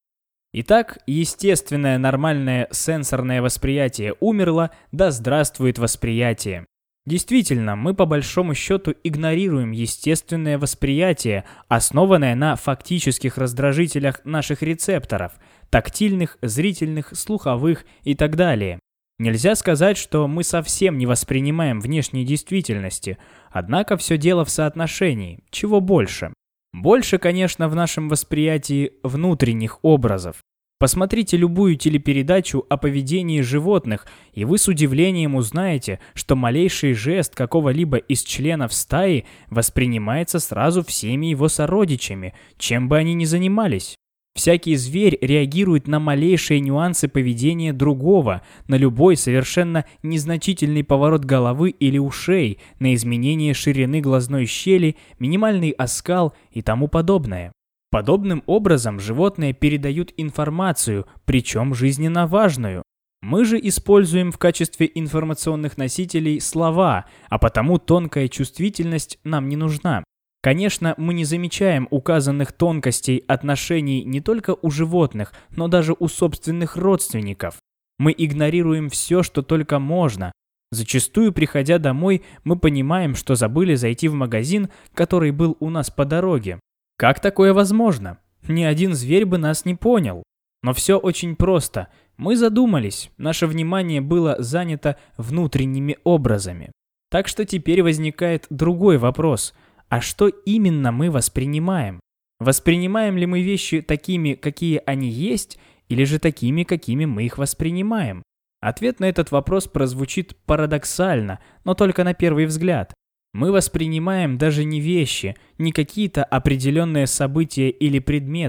Итак, естественное нормальное сенсорное восприятие умерло, да здравствует восприятие. Действительно, мы по большому счету игнорируем естественное восприятие, основанное на фактических раздражителях наших рецепторов, тактильных, зрительных, слуховых и так далее. Нельзя сказать, что мы совсем не воспринимаем внешней действительности, однако все дело в соотношении, чего больше. Больше, конечно, в нашем восприятии внутренних образов. Посмотрите любую телепередачу о поведении животных, и вы с удивлением узнаете, что малейший жест какого-либо из членов стаи воспринимается сразу всеми его сородичами, чем бы они ни занимались. Всякий зверь реагирует на малейшие нюансы поведения другого, на любой совершенно незначительный поворот головы или ушей, на изменение ширины глазной щели, минимальный оскал и тому подобное. Подобным образом животные передают информацию, причем жизненно важную. Мы же используем в качестве информационных носителей слова, а потому тонкая чувствительность нам не нужна. Конечно, мы не замечаем указанных тонкостей отношений не только у животных, но даже у собственных родственников. Мы игнорируем все, что только можно. Зачастую, приходя домой, мы понимаем, что забыли зайти в магазин, который был у нас по дороге. Как такое возможно? Ни один зверь бы нас не понял. Но все очень просто. Мы задумались, наше внимание было занято внутренними образами. Так что теперь возникает другой вопрос – а что именно мы воспринимаем? Воспринимаем ли мы вещи такими, какие они есть, или же такими, какими мы их воспринимаем? Ответ на этот вопрос прозвучит парадоксально, но только на первый взгляд. Мы воспринимаем даже не вещи, не какие-то определенные события или предметы.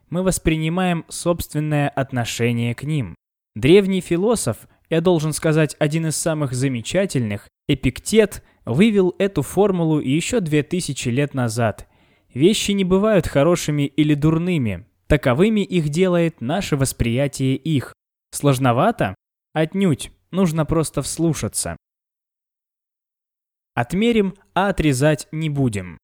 мы воспринимаем собственное отношение к ним. Древний философ, я должен сказать, один из самых замечательных, Эпиктет, вывел эту формулу еще 2000 лет назад. Вещи не бывают хорошими или дурными, таковыми их делает наше восприятие их. Сложновато? Отнюдь, нужно просто вслушаться. Отмерим, а отрезать не будем.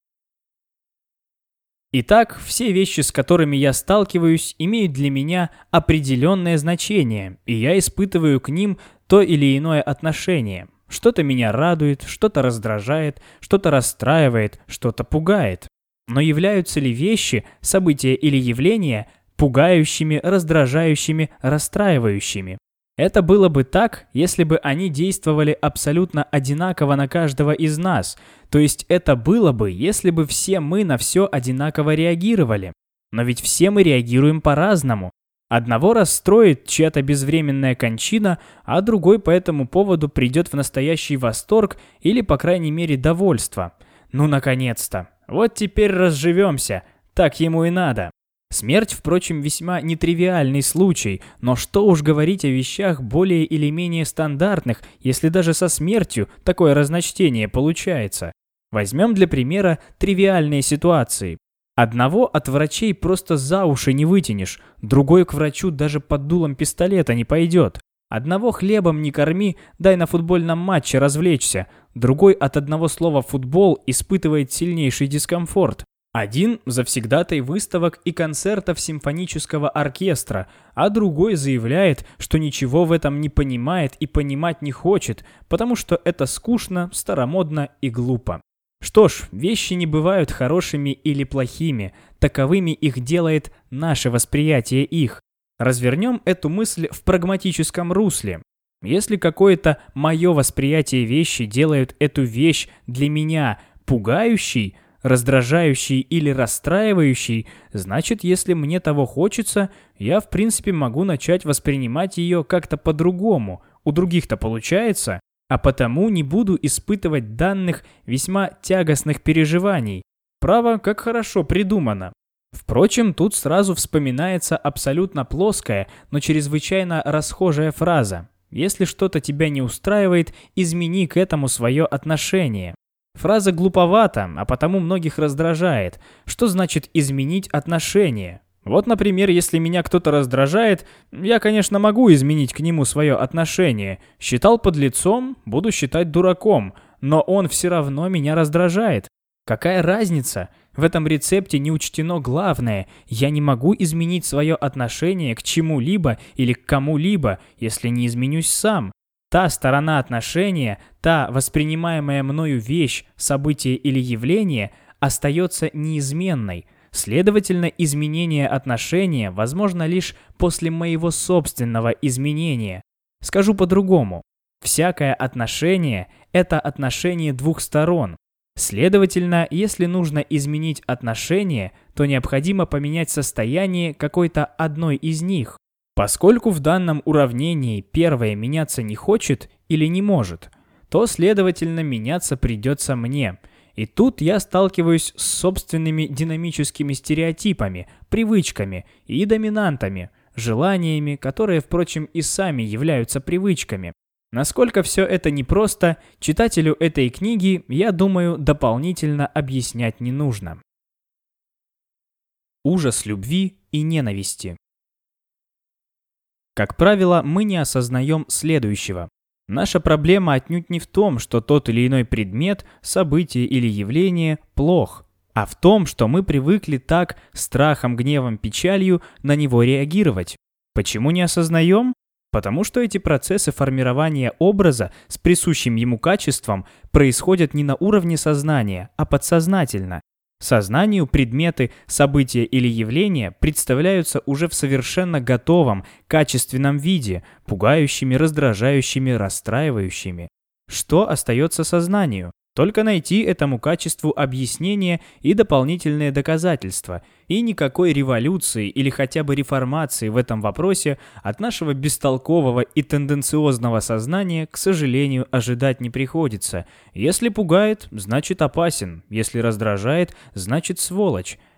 Итак, все вещи, с которыми я сталкиваюсь, имеют для меня определенное значение, и я испытываю к ним то или иное отношение. Что-то меня радует, что-то раздражает, что-то расстраивает, что-то пугает. Но являются ли вещи, события или явления пугающими, раздражающими, расстраивающими? Это было бы так, если бы они действовали абсолютно одинаково на каждого из нас, то есть это было бы, если бы все мы на все одинаково реагировали. Но ведь все мы реагируем по-разному. Одного расстроит чья-то безвременная кончина, а другой по этому поводу придет в настоящий восторг или, по крайней мере, довольство. Ну, наконец-то! Вот теперь разживемся, так ему и надо. Смерть, впрочем, весьма нетривиальный случай, но что уж говорить о вещах более или менее стандартных, если даже со смертью такое разночтение получается. Возьмем для примера тривиальные ситуации. Одного от врачей просто за уши не вытянешь, другой к врачу даже под дулом пистолета не пойдет. Одного хлебом не корми, дай на футбольном матче развлечься, другой от одного слова «футбол» испытывает сильнейший дискомфорт. Один завсегдатай выставок и концертов симфонического оркестра, а другой заявляет, что ничего в этом не понимает и понимать не хочет, потому что это скучно, старомодно и глупо. Что ж, вещи не бывают хорошими или плохими, таковыми их делает наше восприятие их. Развернем эту мысль в прагматическом русле. Если какое-то мое восприятие вещи делает эту вещь для меня пугающей, раздражающий или расстраивающий, значит, если мне того хочется, я в принципе могу начать воспринимать ее как-то по-другому. У других-то получается, а потому не буду испытывать данных весьма тягостных переживаний. Право, как хорошо придумано. Впрочем, тут сразу вспоминается абсолютно плоская, но чрезвычайно расхожая фраза: «Если что-то тебя не устраивает, измени к этому свое отношение». Фраза глуповата, а потому многих раздражает. Что значит изменить отношение? Вот, например, если меня кто-то раздражает, я, конечно, могу изменить к нему свое отношение. Считал подлецом, буду считать дураком, но он все равно меня раздражает. Какая разница? В этом рецепте не учтено главное. Я не могу изменить свое отношение к чему-либо или к кому-либо, если не изменюсь сам. Та сторона отношения, та воспринимаемая мною вещь, событие или явление остается неизменной. Следовательно, изменение отношения возможно лишь после моего собственного изменения. Скажу по-другому. Всякое отношение – это отношение двух сторон. Следовательно, если нужно изменить отношения, то необходимо поменять состояние какой-то одной из них. Поскольку в данном уравнении первое меняться не хочет или не может, то, следовательно, меняться придется мне. И тут я сталкиваюсь с собственными динамическими стереотипами, привычками и доминантами, желаниями, которые, впрочем, и сами являются привычками. Насколько все это непросто, читателю этой книги, я думаю, дополнительно объяснять не нужно. Ужас любви и ненависти. Как правило, мы не осознаем следующего. Наша проблема отнюдь не в том, что тот или иной предмет, событие или явление плох, а в том, что мы привыкли так, страхом, гневом, печалью на него реагировать. Почему не осознаем? Потому что эти процессы формирования образа с присущим ему качеством происходят не на уровне сознания, а подсознательно. Сознанию предметы, события или явления представляются уже в совершенно готовом, качественном виде, пугающими, раздражающими, расстраивающими. Что остается сознанию? Только найти этому качеству объяснение и дополнительные доказательства, и никакой революции или хотя бы реформации в этом вопросе от нашего бестолкового и тенденциозного сознания, к сожалению, ожидать не приходится. Если пугает, значит опасен, если раздражает, значит сволочь.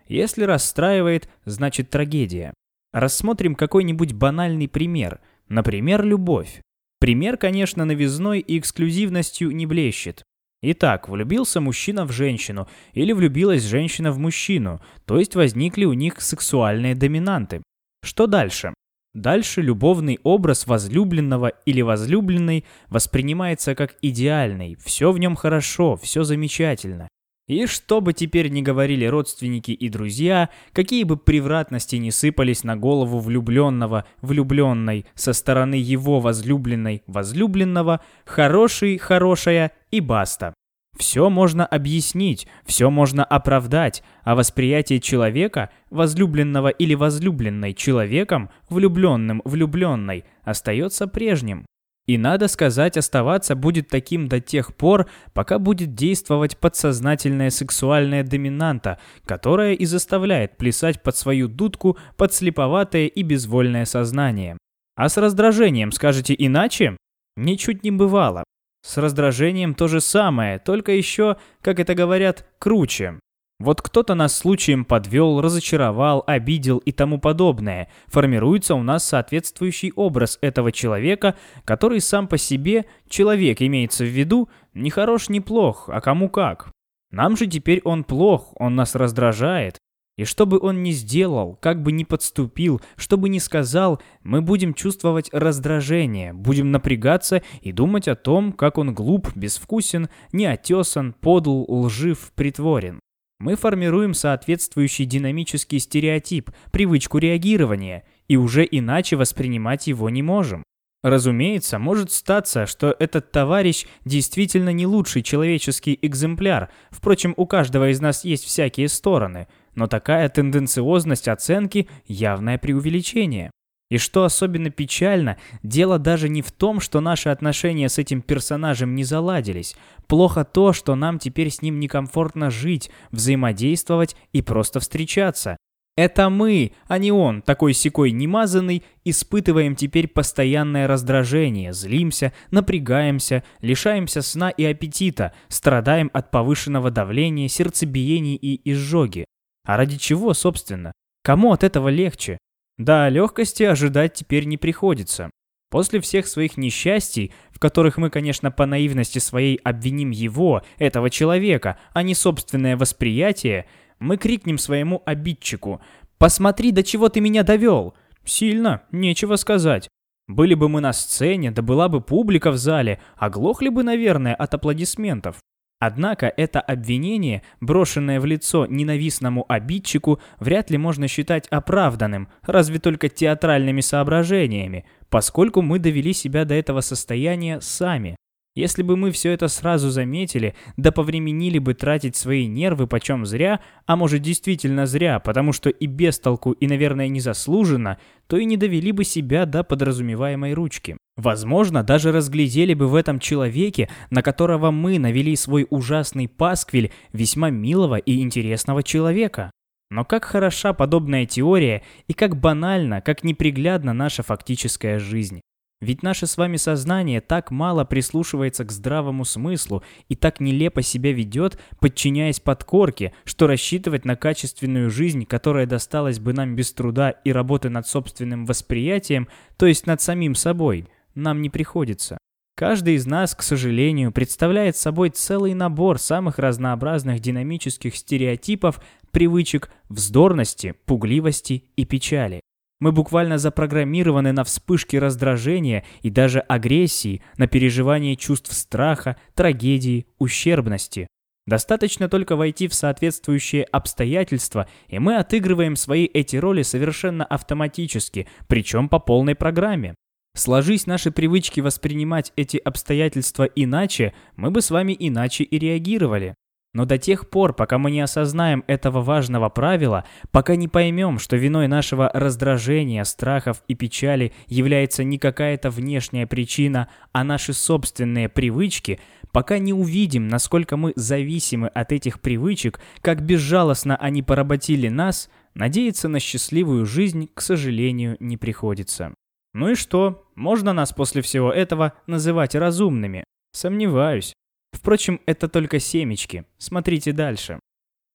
Если расстраивает, значит трагедия. Рассмотрим какой-нибудь банальный пример. Например, любовь. Пример, конечно, новизной и эксклюзивностью не блещет. Итак, влюбился мужчина в женщину или влюбилась женщина в мужчину, то есть возникли у них сексуальные доминанты. Что дальше? Дальше любовный образ возлюбленного или возлюбленной воспринимается как идеальный, все в нем хорошо, все замечательно. И что бы теперь ни говорили родственники и друзья, какие бы превратности ни сыпались на голову влюбленного, влюбленной со стороны его возлюбленной, возлюбленного, хороший, хорошая и баста. Все можно объяснить, все можно оправдать, а восприятие человека, возлюбленного или возлюбленной человеком, влюбленным, влюбленной, остается прежним. И, надо сказать, оставаться будет таким до тех пор, пока будет действовать подсознательная сексуальная доминанта, которая и заставляет плясать под свою дудку подслеповатое и безвольное сознание. А с раздражением скажете иначе? Ничуть не бывало. С раздражением то же самое, только еще, как это говорят, круче. Вот кто-то нас случаем подвел, разочаровал, обидел и тому подобное. Формируется у нас соответствующий образ этого человека, который сам по себе, человек имеется в виду, ни хорош, ни плох, а кому как. Нам же теперь он плох, он нас раздражает. И что бы он ни сделал, как бы ни подступил, что бы ни сказал, мы будем чувствовать раздражение, будем напрягаться и думать о том, как он глуп, безвкусен, неотесан, подл, лжив, притворен. Мы формируем соответствующий динамический стереотип, привычку реагирования, и уже иначе воспринимать его не можем. Разумеется, может статься, что этот товарищ действительно не лучший человеческий экземпляр, впрочем, у каждого из нас есть всякие стороны, но такая тенденциозность оценки – явное преувеличение. И что особенно печально, дело даже не в том, что наши отношения с этим персонажем не заладились. Плохо то, что нам теперь с ним некомфортно жить, взаимодействовать и просто встречаться. Это мы, а не он, такой-сякой немазанный, испытываем теперь постоянное раздражение, злимся, напрягаемся, лишаемся сна и аппетита, страдаем от повышенного давления, сердцебиений и изжоги. А ради чего, собственно? Кому от этого легче? Да, легкости ожидать теперь не приходится. После всех своих несчастий, в которых мы, конечно, по наивности своей обвиним его, этого человека, а не собственное восприятие, мы крикнем своему обидчику: «Посмотри, до чего ты меня довел!» Сильно, нечего сказать. Были бы мы на сцене, да была бы публика в зале, оглохли бы, наверное, от аплодисментов. Однако это обвинение, брошенное в лицо ненавистному обидчику, вряд ли можно считать оправданным, разве только театральными соображениями, поскольку мы довели себя до этого состояния сами. Если бы мы все это сразу заметили, да повременили бы тратить свои нервы почем зря, а может действительно зря, потому что и без толку, и, наверное, незаслуженно, то и не довели бы себя до подразумеваемой ручки. Возможно, даже разглядели бы в этом человеке, на которого мы навели свой ужасный пасквиль, весьма милого и интересного человека. Но как хороша подобная теория, и как банальна, как неприглядна наша фактическая жизнь. Ведь наше с вами сознание так мало прислушивается к здравому смыслу и так нелепо себя ведет, подчиняясь подкорке, что рассчитывать на качественную жизнь, которая досталась бы нам без труда и работы над собственным восприятием, то есть над самим собой, нам не приходится. Каждый из нас, к сожалению, представляет собой целый набор самых разнообразных динамических стереотипов, привычек, вздорности, пугливости и печали. Мы буквально запрограммированы на вспышки раздражения и даже агрессии, на переживание чувств страха, трагедии, ущербности. Достаточно только войти в соответствующие обстоятельства, и мы отыгрываем свои эти роли совершенно автоматически, причем по полной программе. Сложись наши привычки воспринимать эти обстоятельства иначе, мы бы с вами иначе и реагировали. Но до тех пор, пока мы не осознаем этого важного правила, пока не поймем, что виной нашего раздражения, страхов и печали является не какая-то внешняя причина, а наши собственные привычки, пока не увидим, насколько мы зависимы от этих привычек, как безжалостно они поработили нас, надеяться на счастливую жизнь, к сожалению, не приходится. Ну и что? Можно нас после всего этого называть разумными? Сомневаюсь. Впрочем, это только семечки. Смотрите дальше.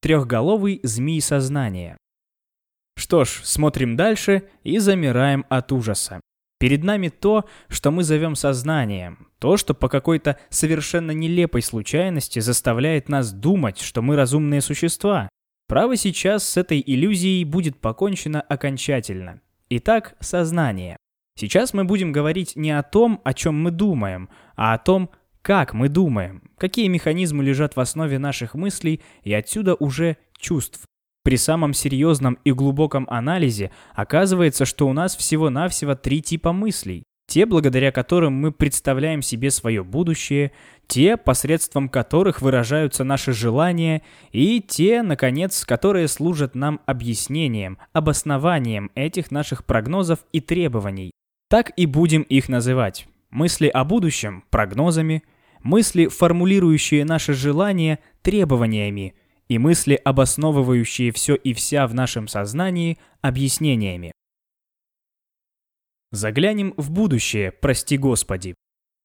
трехголовый змей сознания. Что ж, смотрим дальше и замираем от ужаса. Перед нами то, что мы зовем сознанием, то, что по какой-то совершенно нелепой случайности заставляет нас думать, что мы разумные существа. Право, сейчас с этой иллюзией будет покончено окончательно. Итак, сознание. Сейчас мы будем говорить не о том, о чем мы думаем, а о том, как мы думаем, какие механизмы лежат в основе наших мыслей и отсюда уже чувств. При самом серьезном и глубоком анализе оказывается, что у нас всего-навсего 3 типа мыслей. Те, благодаря которым мы представляем себе свое будущее, те, посредством которых выражаются наши желания, и те, наконец, которые служат нам объяснением, обоснованием этих наших прогнозов и требований. Так и будем их называть. Мысли о будущем – прогнозами, мысли, формулирующие наши желания – требованиями, и мысли, обосновывающие все и вся в нашем сознании, объяснениями. Заглянем в будущее, прости Господи.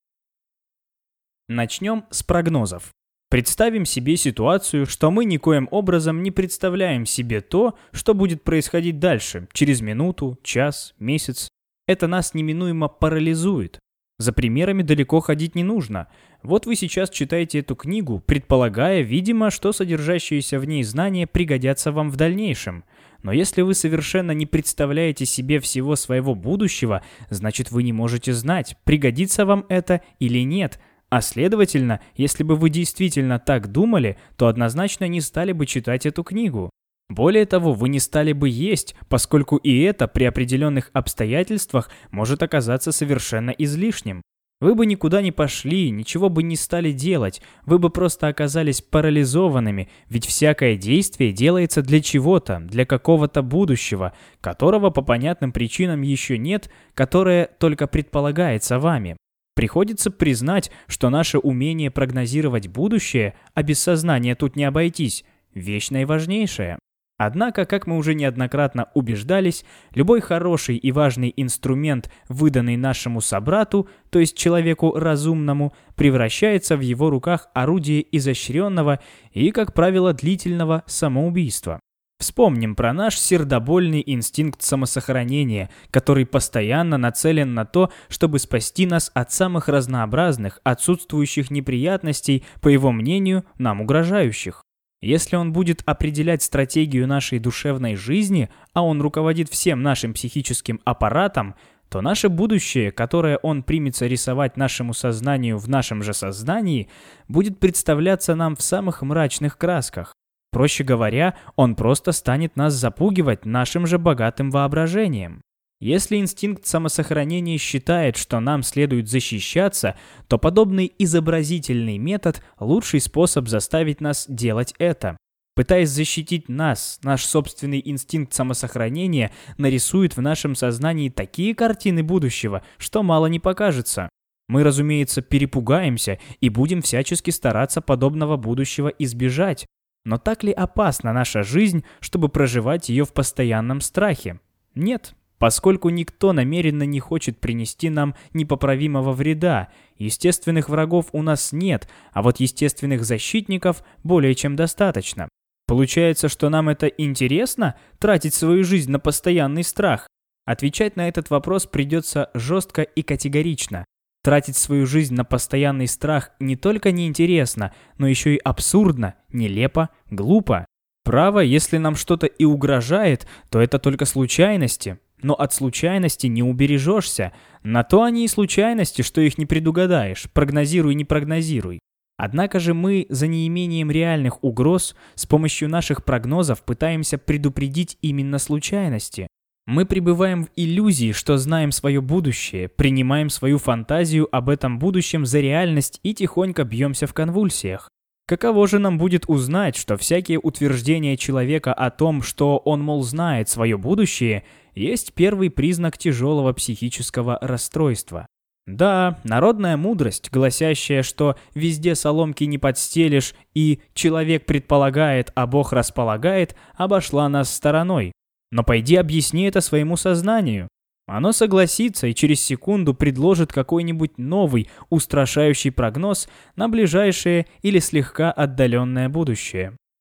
Начнем с прогнозов. Представим себе ситуацию, что мы никоим образом не представляем себе то, что будет происходить дальше, через минуту, час, месяц. Это нас неминуемо парализует. За примерами далеко ходить не нужно. Вот вы сейчас читаете эту книгу, предполагая, видимо, что содержащиеся в ней знания пригодятся вам в дальнейшем. Но если вы совершенно не представляете себе всего своего будущего, значит вы не можете знать, пригодится вам это или нет. А следовательно, если бы вы действительно так думали, то однозначно не стали бы читать эту книгу. Более того, вы не стали бы есть, поскольку и это при определенных обстоятельствах может оказаться совершенно излишним. Вы бы никуда не пошли, ничего бы не стали делать, вы бы просто оказались парализованными, ведь всякое действие делается для чего-то, для какого-то будущего, которого по понятным причинам еще нет, которое только предполагается вами. Приходится признать, что наше умение прогнозировать будущее, а без сознания тут не обойтись, вещь наиважнейшая. Однако, как мы уже неоднократно убеждались, любой хороший и важный инструмент, выданный нашему собрату, то есть человеку разумному, превращается в его руках орудие изощренного и, как правило, длительного самоубийства. Вспомним про наш сердобольный инстинкт самосохранения, который постоянно нацелен на то, чтобы спасти нас от самых разнообразных, отсутствующих неприятностей, по его мнению, нам угрожающих. Если он будет определять стратегию нашей душевной жизни, а он руководит всем нашим психическим аппаратом, то наше будущее, которое он примется рисовать нашему сознанию в нашем же сознании, будет представляться нам в самых мрачных красках. Проще говоря, он просто станет нас запугивать нашим же богатым воображением. Если инстинкт самосохранения считает, что нам следует защищаться, то подобный изобразительный метод – лучший способ заставить нас делать это. Пытаясь защитить нас, наш собственный инстинкт самосохранения нарисует в нашем сознании такие картины будущего, что мало не покажется. Мы, разумеется, перепугаемся и будем всячески стараться подобного будущего избежать. Но так ли опасна наша жизнь, чтобы проживать ее в постоянном страхе? Нет. Поскольку никто намеренно не хочет принести нам непоправимого вреда, естественных врагов у нас нет, а вот естественных защитников более чем достаточно. Получается, что нам это интересно – тратить свою жизнь на постоянный страх? Отвечать на этот вопрос придется жестко и категорично. Тратить свою жизнь на постоянный страх не только неинтересно, но еще и абсурдно, нелепо, глупо. Право, если нам что-то и угрожает, то это только случайности. Но от случайности не убережешься. На то они и случайности, что их не предугадаешь. Прогнозируй, не прогнозируй. Однако же мы, за неимением реальных угроз, с помощью наших прогнозов пытаемся предупредить именно случайности. Мы пребываем в иллюзии, что знаем свое будущее, принимаем свою фантазию об этом будущем за реальность и тихонько бьемся в конвульсиях. Каково же нам будет узнать, что всякие утверждения человека о том, что он, мол, знает свое будущее, есть первый признак тяжелого психического расстройства? Да, народная мудрость, гласящая, что «везде соломки не подстелишь» и «человек предполагает, а Бог располагает», обошла нас стороной. Но пойди объясни это своему сознанию. Оно согласится и через секунду предложит какой-нибудь новый, устрашающий прогноз на ближайшее или слегка отдаленное будущее.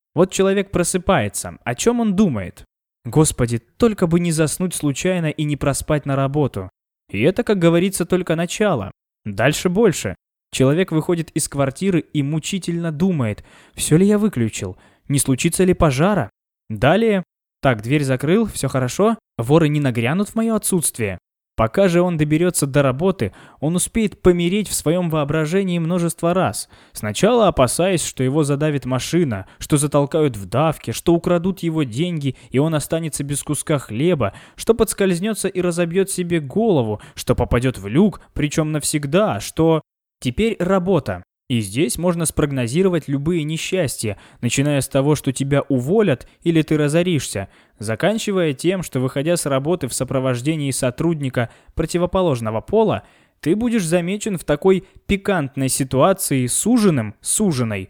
Вот человек просыпается, о чем он думает? Господи, только бы не заснуть случайно и не проспать на работу. И это, как говорится, только начало. Дальше больше. Человек выходит из квартиры и мучительно думает, все ли я выключил, не случится ли пожара. Далее, так, дверь закрыл, все хорошо, воры не нагрянут в мое отсутствие. Пока же он доберется до работы, он успеет помереть в своем воображении множество раз. Сначала опасаясь, что его задавит машина, что затолкают в давке, что украдут его деньги, и он останется без куска хлеба, что подскользнется и разобьет себе голову, что попадет в люк, причем навсегда, что... Теперь работа. И здесь можно спрогнозировать любые несчастья, начиная с того, что тебя уволят или ты разоришься, заканчивая тем, что, выходя с работы в сопровождении сотрудника противоположного пола, ты будешь замечен в такой пикантной ситуации с суженой,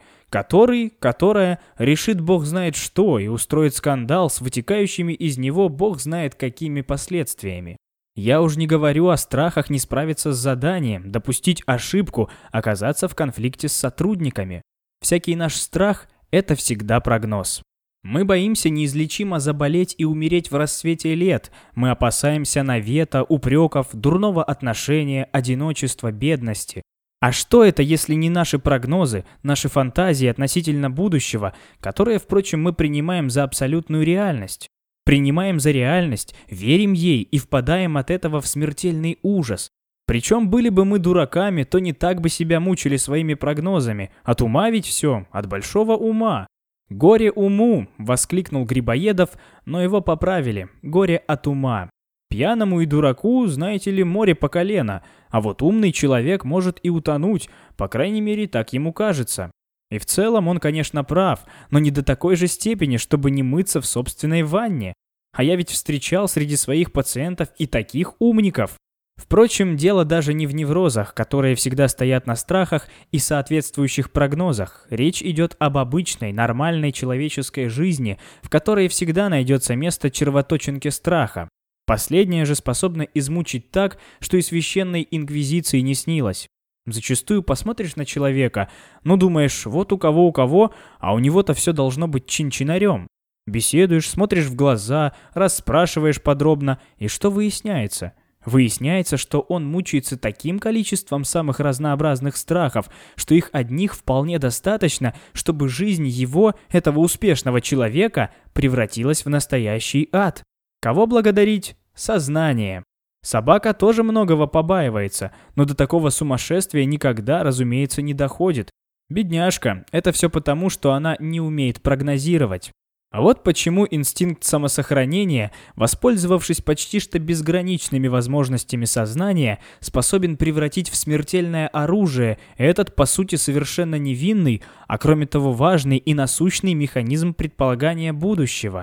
которая решит бог знает что и устроит скандал с вытекающими из него бог знает какими последствиями. Я уж не говорю о страхах не справиться с заданием, допустить ошибку, оказаться в конфликте с сотрудниками. Всякий наш страх – это всегда прогноз. Мы боимся неизлечимо заболеть и умереть в расцвете лет. Мы опасаемся навета, упреков, дурного отношения, одиночества, бедности. А что это, если не наши прогнозы, наши фантазии относительно будущего, которые, впрочем, мы принимаем за абсолютную реальность? Принимаем за реальность, верим ей и впадаем от этого в смертельный ужас. Причем были бы мы дураками, то не так бы себя мучили своими прогнозами. От ума ведь все, от большого ума. «Горе уму!» — воскликнул Грибоедов, но его поправили. «Горе от ума». Пьяному и дураку, знаете ли, море по колено, а вот умный человек может и утонуть, по крайней мере, так ему кажется. И в целом он, конечно, прав, но не до такой же степени, чтобы не мыться в собственной ванне. А я ведь встречал среди своих пациентов и таких умников. Впрочем, дело даже не в неврозах, которые всегда стоят на страхах и соответствующих прогнозах. Речь идет об обычной, нормальной человеческой жизни, в которой всегда найдется место червоточинке страха. Последнее же способно измучить так, что и священной инквизиции не снилось. Зачастую посмотришь на человека, думаешь, вот у кого, а у него-то все должно быть чин-чинарем. Беседуешь, смотришь в глаза, расспрашиваешь подробно, и что выясняется? Выясняется, что он мучается таким количеством самых разнообразных страхов, что их одних вполне достаточно, чтобы жизнь его, этого успешного человека, превратилась в настоящий ад. Кого благодарить? Сознание. Собака тоже многого побаивается, но до такого сумасшествия никогда, разумеется, не доходит. Бедняжка, это все потому, что она не умеет прогнозировать. А вот почему инстинкт самосохранения, воспользовавшись почти что безграничными возможностями сознания, способен превратить в смертельное оружие этот, по сути, совершенно невинный, а кроме того важный и насущный механизм предполагания будущего.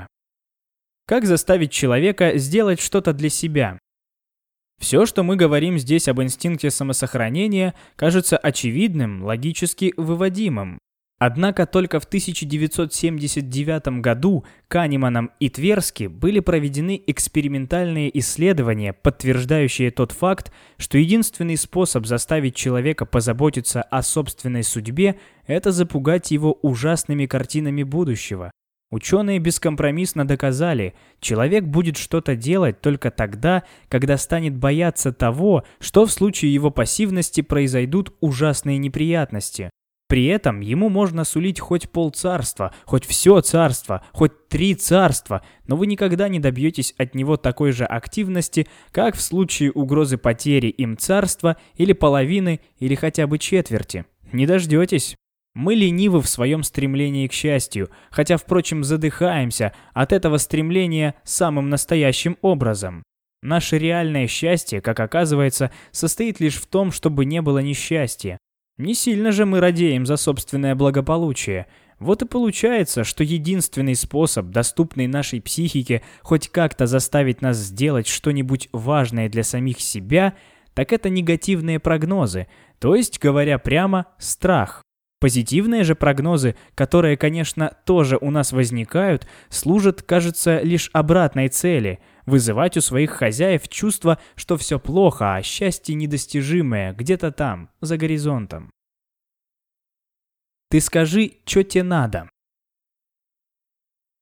Как заставить человека сделать что-то для себя? Все, что мы говорим здесь об инстинкте самосохранения, кажется очевидным, логически выводимым. Однако только в 1979 году Канеманом и Тверски были проведены экспериментальные исследования, подтверждающие тот факт, что единственный способ заставить человека позаботиться о собственной судьбе – это запугать его ужасными картинами будущего. Ученые бескомпромиссно доказали, человек будет что-то делать только тогда, когда станет бояться того, что в случае его пассивности произойдут ужасные неприятности. При этом ему можно сулить хоть полцарства, хоть все царство, хоть 3 царства, но вы никогда не добьетесь от него такой же активности, как в случае угрозы потери им царства или половины, или хотя бы четверти. Не дождетесь. Мы ленивы в своем стремлении к счастью, хотя, впрочем, задыхаемся от этого стремления самым настоящим образом. Наше реальное счастье, как оказывается, состоит лишь в том, чтобы не было несчастья. Не сильно же мы радеем за собственное благополучие. Вот и получается, что единственный способ, доступный нашей психике, хоть как-то заставить нас сделать что-нибудь важное для самих себя, так это негативные прогнозы, то есть, говоря прямо, страх. Позитивные же прогнозы, которые, конечно, тоже у нас возникают, служат, кажется, лишь обратной цели – вызывать у своих хозяев чувство, что все плохо, а счастье недостижимое, где-то там, за горизонтом. Ты скажи, что тебе надо?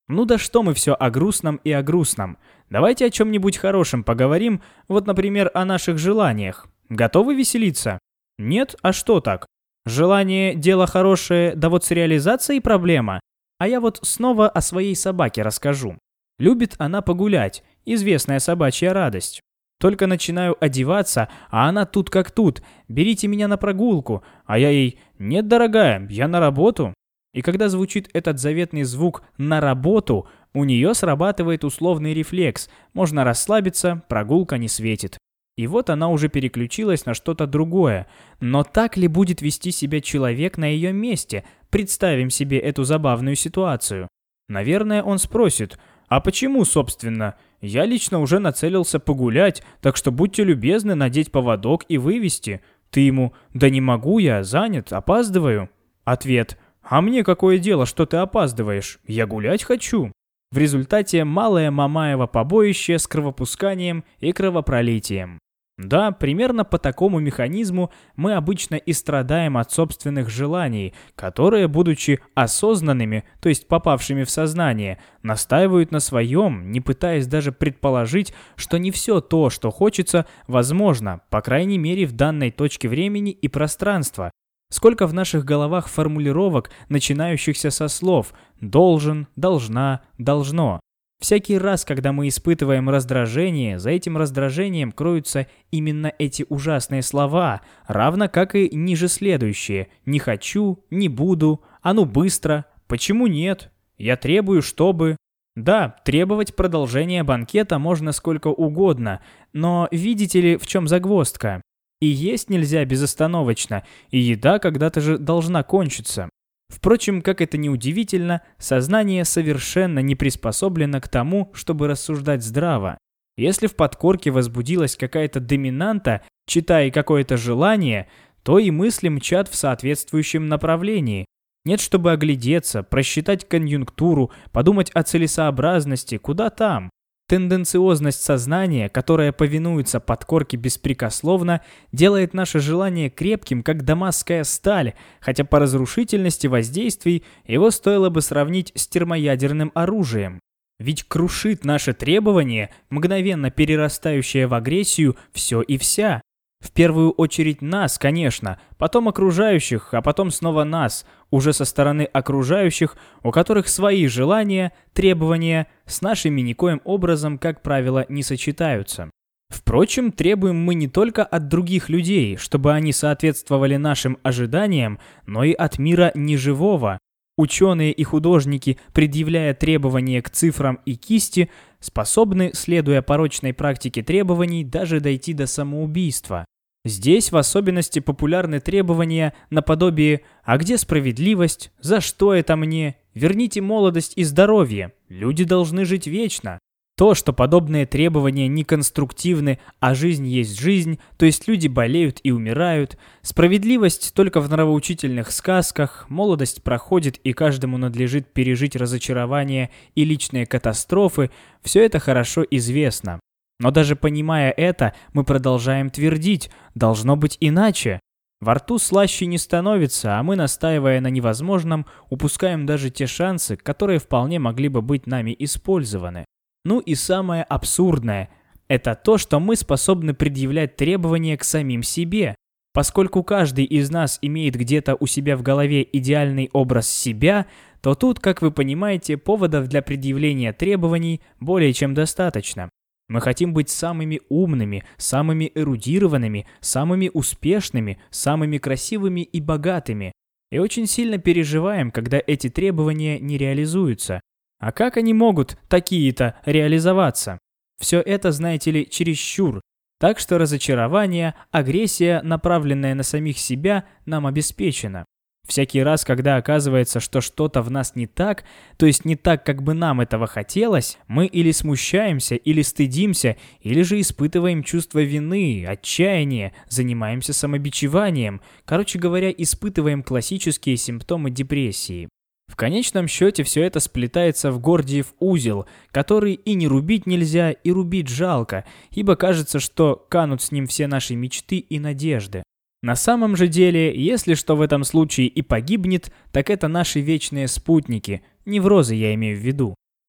Ну да что мы все о грустном и о грустном. Давайте о чем-нибудь хорошем поговорим, вот, например, о наших желаниях. Готовы веселиться? Нет? А что так? Желание – дело хорошее, да вот с реализацией проблема. А я вот снова о своей собаке расскажу. Любит она погулять, известная собачья радость. Только начинаю одеваться, а она тут как тут. Берите меня на прогулку. А я ей: нет, дорогая, я на работу. И когда звучит этот заветный звук «на работу», у нее срабатывает условный рефлекс. Можно расслабиться, прогулка не светит. И вот она уже переключилась на что-то другое. Но так ли будет вести себя человек на ее месте? Представим себе эту забавную ситуацию. Наверное, он спросит: а почему, собственно? Я лично уже нацелился погулять, так что будьте любезны надеть поводок и вывести. Ты ему: да не могу, я занят, опаздываю. Ответ: а мне какое дело, что ты опаздываешь? Я гулять хочу. В результате малое Мамаево побоище с кровопусканием и кровопролитием. Да, примерно по такому механизму мы обычно и страдаем от собственных желаний, которые, будучи осознанными, то есть попавшими в сознание, настаивают на своем, не пытаясь даже предположить, что не все то, что хочется, возможно, по крайней мере в данной точке времени и пространства. Сколько в наших головах формулировок, начинающихся со слов «должен», «должна», «должно». Всякий раз, когда мы испытываем раздражение, за этим раздражением кроются именно эти ужасные слова, равно как и ниже следующие: «не хочу», «не буду», «а ну быстро», «почему нет», «я требую, чтобы». Да, требовать продолжения банкета можно сколько угодно, но видите ли, в чем загвоздка? И есть нельзя безостановочно, и еда когда-то же должна кончиться. Впрочем, как это ни удивительно, сознание совершенно не приспособлено к тому, чтобы рассуждать здраво. Если в подкорке возбудилась какая-то доминанта, читай какое-то желание, то и мысли мчат в соответствующем направлении. Нет, чтобы оглядеться, просчитать конъюнктуру, подумать о целесообразности, куда там. Тенденциозность сознания, которая повинуется подкорке беспрекословно, делает наше желание крепким, как дамасская сталь, хотя по разрушительности воздействий его стоило бы сравнить с термоядерным оружием. Ведь крушит наше требование, мгновенно перерастающее в агрессию, все и вся. В первую очередь нас, конечно, потом окружающих, а потом снова нас, уже со стороны окружающих, у которых свои желания, требования с нашими никоим образом, как правило, не сочетаются. Впрочем, требуем мы не только от других людей, чтобы они соответствовали нашим ожиданиям, но и от мира неживого. Ученые и художники, предъявляя требования к цифрам и кисти, способны, следуя порочной практике требований, даже дойти до самоубийства. Здесь в особенности популярны требования наподобие «А где справедливость? За что это мне? Верните молодость и здоровье. Люди должны жить вечно». То, что подобные требования не конструктивны, а жизнь есть жизнь, то есть люди болеют и умирают, справедливость только в нравоучительных сказках, молодость проходит и каждому надлежит пережить разочарование и личные катастрофы, все это хорошо известно. Но даже понимая это, мы продолжаем твердить: должно быть иначе. Во рту слаще не становится, а мы, настаивая на невозможном, упускаем даже те шансы, которые вполне могли бы быть нами использованы. Ну и самое абсурдное – это то, что мы способны предъявлять требования к самим себе. Поскольку каждый из нас имеет где-то у себя в голове идеальный образ себя, то тут, как вы понимаете, поводов для предъявления требований более чем достаточно. Мы хотим быть самыми умными, самыми эрудированными, самыми успешными, самыми красивыми и богатыми. И очень сильно переживаем, когда эти требования не реализуются. А как они могут, такие-то, реализоваться? Все это, знаете ли, чересчур. Так что разочарование, агрессия, направленная на самих себя, нам обеспечена. Всякий раз, когда оказывается, что что-то в нас не так, то есть не так, как бы нам этого хотелось, мы или смущаемся, или стыдимся, или же испытываем чувство вины, отчаяния, занимаемся самобичеванием, короче говоря, испытываем классические симптомы депрессии. В конечном счете все это сплетается в Гордиев узел, который и не рубить нельзя, и рубить жалко, ибо кажется, что канут с ним все наши мечты и надежды. На самом же деле, если что в этом случае и погибнет, так это наши вечные спутники, неврозы я имею в виду.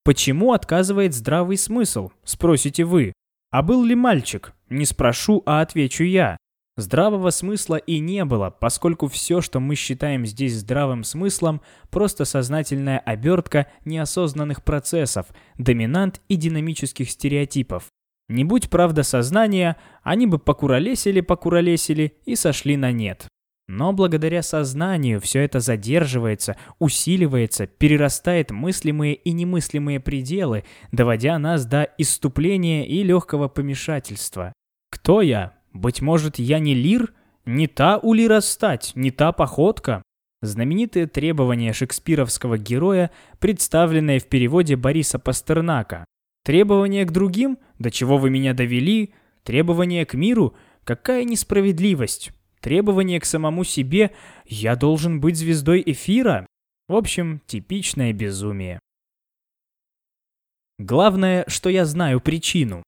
Почему отказывает здравый смысл, спросите вы? А был ли мальчик? Не спрошу, а отвечу я. Здравого смысла и не было, поскольку все, что мы считаем здесь здравым смыслом, просто сознательная обертка неосознанных процессов, доминант и динамических стереотипов. Не будь правда сознания, они бы покуролесили и сошли на нет. Но благодаря сознанию все это задерживается, усиливается, перерастает мыслимые и немыслимые пределы, доводя нас до исступления и легкого помешательства. Кто я? Быть может, я не Лир? Не та у Лира стать, не та походка? Знаменитые требования шекспировского героя, представленные в переводе Бориса Пастернака. Требования к другим? До чего вы меня довели? Требования к миру? Какая несправедливость? Требования к самому себе? Я должен быть звездой эфира? В общем, типичное безумие. Главное, что я знаю причину.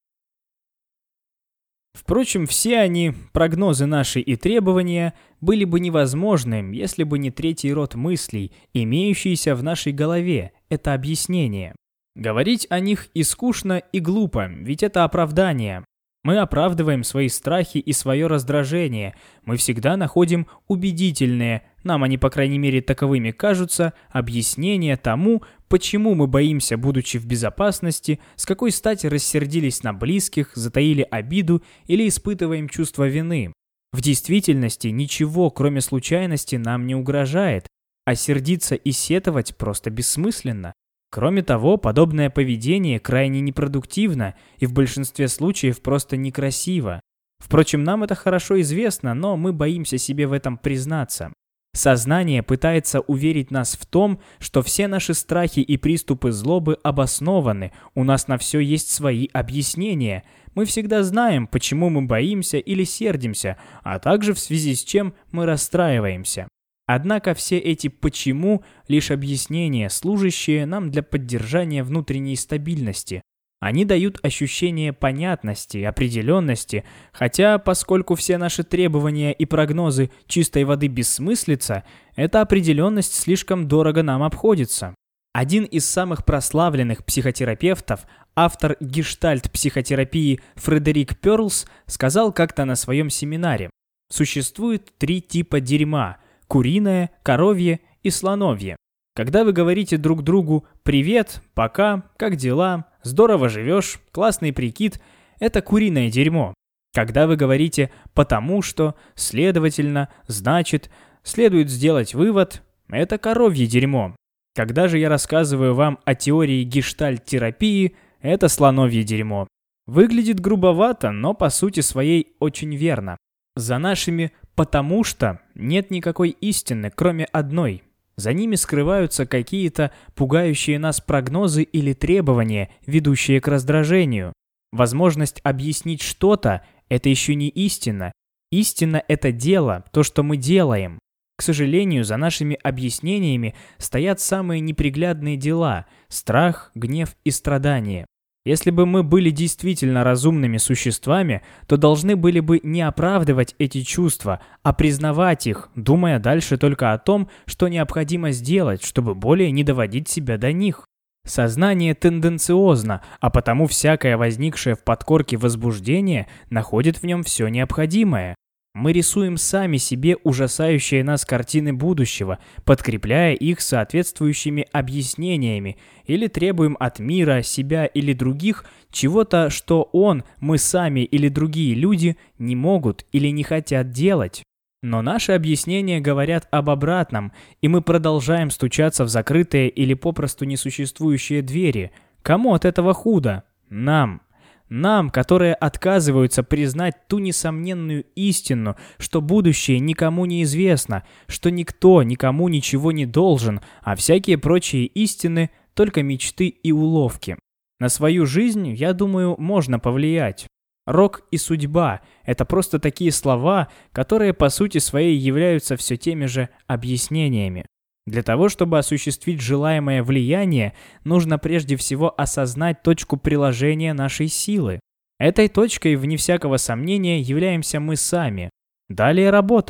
Впрочем, все они, прогнозы наши и требования, были бы невозможны, если бы не третий род мыслей, имеющийся в нашей голове, это объяснение. Говорить о них и скучно, и глупо, ведь это оправдание. Мы оправдываем свои страхи и свое раздражение, мы всегда находим убедительные, нам они по крайней мере таковыми кажутся, объяснения тому, почему мы боимся, будучи в безопасности, с какой стати рассердились на близких, затаили обиду или испытываем чувство вины. В действительности ничего, кроме случайности, нам не угрожает, а сердиться и сетовать просто бессмысленно. Кроме того, подобное поведение крайне непродуктивно и в большинстве случаев просто некрасиво. Впрочем, нам это хорошо известно, но мы боимся себе в этом признаться. Сознание пытается уверить нас в том, что все наши страхи и приступы злобы обоснованы, у нас на все есть свои объяснения. Мы всегда знаем, почему мы боимся или сердимся, а также в связи с чем мы расстраиваемся. Однако все эти «почему» — лишь объяснения, служащие нам для поддержания внутренней стабильности. Они дают ощущение понятности, определенности, хотя, поскольку все наши требования и прогнозы чистой воды бессмыслица, эта определенность слишком дорого нам обходится. Один из самых прославленных психотерапевтов, автор гештальт-психотерапии Фредерик Перлс, сказал как-то на своем семинаре: «Существует 3 типа дерьма – куриное, коровье и слоновье. Когда вы говорите друг другу «привет», «пока», «как дела», «здорово живешь», «классный прикид» – это куриное дерьмо. Когда вы говорите «потому что», «следовательно», «значит», «следует сделать вывод» – это коровье дерьмо. Когда же я рассказываю вам о теории гештальт-терапии – это слоновье дерьмо. Выглядит грубовато, но по сути своей очень верно. За нашими «потому что» нет никакой истины, кроме одной. За ними скрываются какие-то пугающие нас прогнозы или требования, ведущие к раздражению. Возможность объяснить что-то – это еще не истина. Истина – это дело, то, что мы делаем. К сожалению, за нашими объяснениями стоят самые неприглядные дела – страх, гнев и страдания. Если бы мы были действительно разумными существами, то должны были бы не оправдывать эти чувства, а признавать их, думая дальше только о том, что необходимо сделать, чтобы более не доводить себя до них. Сознание тенденциозно, а потому всякое возникшее в подкорке возбуждение находит в нем все необходимое. Мы рисуем сами себе ужасающие нас картины будущего, подкрепляя их соответствующими объяснениями, или требуем от мира, себя или других чего-то, что он, мы сами или другие люди не могут или не хотят делать. Но наши объяснения говорят об обратном, и мы продолжаем стучаться в закрытые или попросту несуществующие двери. Кому от этого худо? Нам. Нам, которые отказываются признать ту несомненную истину, что будущее никому не известно, что никто никому ничего не должен, а всякие прочие истины – только мечты и уловки. На свою жизнь, я думаю, можно повлиять. Рок и судьба – это просто такие слова, которые по сути своей являются все теми же объяснениями. Для того, чтобы осуществить желаемое влияние, нужно прежде всего осознать точку приложения нашей силы. Этой точкой, вне всякого сомнения, являемся мы сами. Далее работа.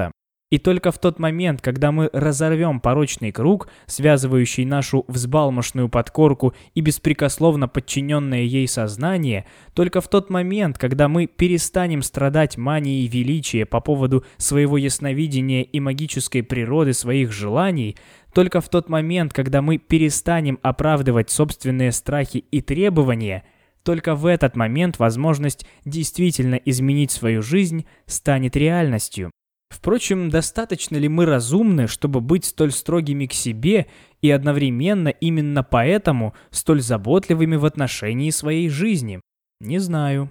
И только в тот момент, когда мы разорвем порочный круг, связывающий нашу взбалмошную подкорку и беспрекословно подчиненное ей сознание, только в тот момент, когда мы перестанем страдать манией величия по поводу своего ясновидения и магической природы своих желаний, только в тот момент, когда мы перестанем оправдывать собственные страхи и требования, только в этот момент возможность действительно изменить свою жизнь станет реальностью. Впрочем, достаточно ли мы разумны, чтобы быть столь строгими к себе и одновременно именно поэтому столь заботливыми в отношении своей жизни? Не знаю.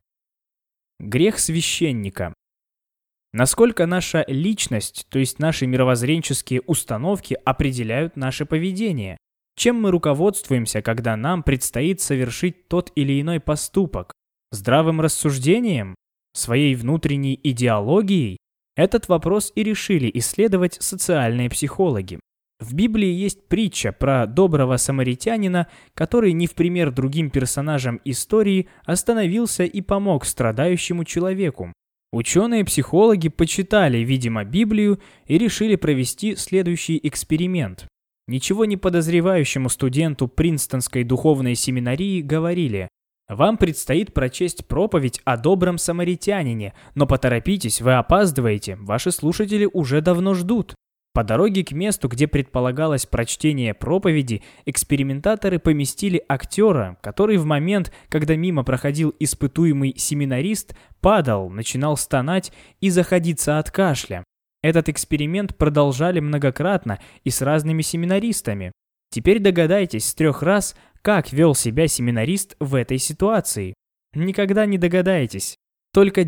Грех священника. Насколько наша личность, то есть наши мировоззренческие установки, определяют наше поведение? Чем мы руководствуемся, когда нам предстоит совершить тот или иной поступок? Здравым рассуждением? Своей внутренней идеологией? Этот вопрос и решили исследовать социальные психологи. В Библии есть притча про доброго самаритянина, который не в пример другим персонажам истории остановился и помог страдающему человеку. Ученые-психологи почитали, видимо, Библию и решили провести следующий эксперимент. Ничего не подозревающему студенту Принстонской духовной семинарии говорили: «Вам предстоит прочесть проповедь о добром самаритянине, но поторопитесь, вы опаздываете, ваши слушатели уже давно ждут». По дороге к месту, где предполагалось прочтение проповеди, экспериментаторы поместили актера, который в момент, когда мимо проходил испытуемый семинарист, падал, начинал стонать и заходиться от кашля. Этот эксперимент продолжали многократно и с разными семинаристами. Теперь догадайтесь с 3 раз, как вел себя семинарист в этой ситуации. Никогда не догадаетесь. Только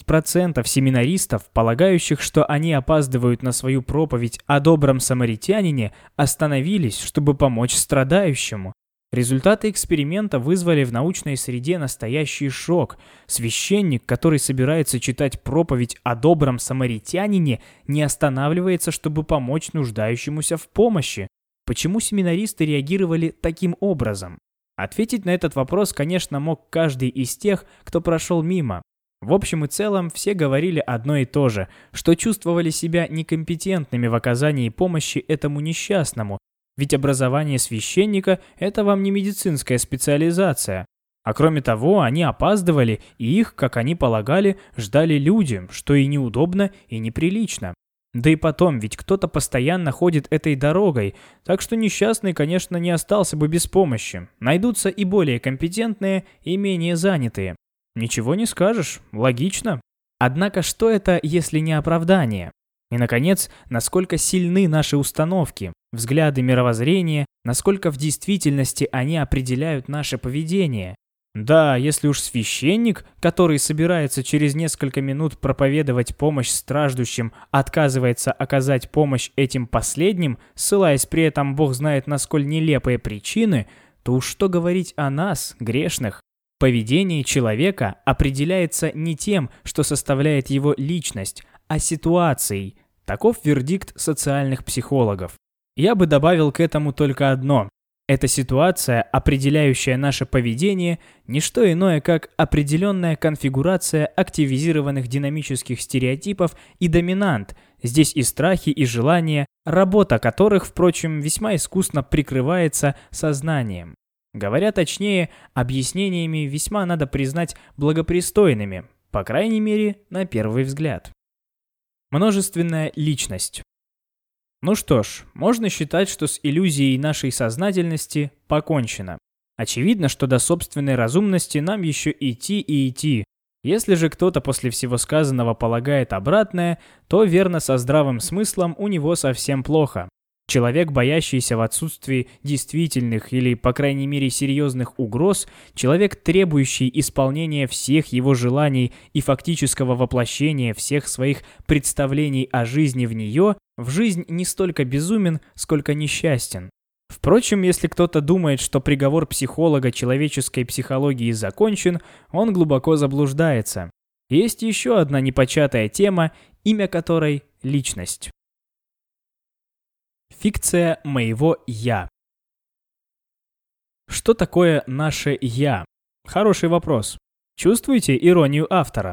10% семинаристов, полагающих, что они опаздывают на свою проповедь о добром самаритянине, остановились, чтобы помочь страдающему. Результаты эксперимента вызвали в научной среде настоящий шок. Священник, который собирается читать проповедь о добром самаритянине, не останавливается, чтобы помочь нуждающемуся в помощи. Почему семинаристы реагировали таким образом? Ответить на этот вопрос, конечно, мог каждый из тех, кто прошел мимо. В общем и целом, все говорили одно и то же, что чувствовали себя некомпетентными в оказании помощи этому несчастному, ведь образование священника – это вам не медицинская специализация. А кроме того, они опаздывали, и их, как они полагали, ждали люди, что и неудобно, и неприлично. Да и потом, ведь кто-то постоянно ходит этой дорогой, так что несчастный, конечно, не остался бы без помощи. Найдутся и более компетентные, и менее занятые. Ничего не скажешь, логично. Однако что это, если не оправдание? И, наконец, насколько сильны наши установки, взгляды, мировоззрения, насколько в действительности они определяют наше поведение? Да, если уж священник, который собирается через несколько минут проповедовать помощь страждущим, отказывается оказать помощь этим последним, ссылаясь при этом бог знает на сколь нелепые причины, то уж что говорить о нас, грешных? Поведение человека определяется не тем, что составляет его личность, а ситуацией. Таков вердикт социальных психологов. Я бы добавил к этому только одно. Эта ситуация, определяющая наше поведение, не что иное, как определенная конфигурация активизированных динамических стереотипов и доминант, здесь и страхи, и желания, работа которых, впрочем, весьма искусно прикрывается сознанием. Говоря точнее, объяснениями весьма надо признать благопристойными, по крайней мере, на первый взгляд. Множественная личность. Ну что ж, можно считать, что с иллюзией нашей сознательности покончено. Очевидно, что до собственной разумности нам еще идти и идти. Если же кто-то после всего сказанного полагает обратное, то верно со здравым смыслом у него совсем плохо. Человек, боящийся в отсутствии действительных или, по крайней мере, серьезных угроз, человек, требующий исполнения всех его желаний и фактического воплощения всех своих представлений о жизни в нее, в жизнь не столько безумен, сколько несчастен. Впрочем, если кто-то думает, что приговор психолога человеческой психологии закончен, он глубоко заблуждается. Есть еще одна непочатая тема, имя которой – личность. Фикция моего «я». Что такое наше «я»? Хороший вопрос. Чувствуете иронию автора?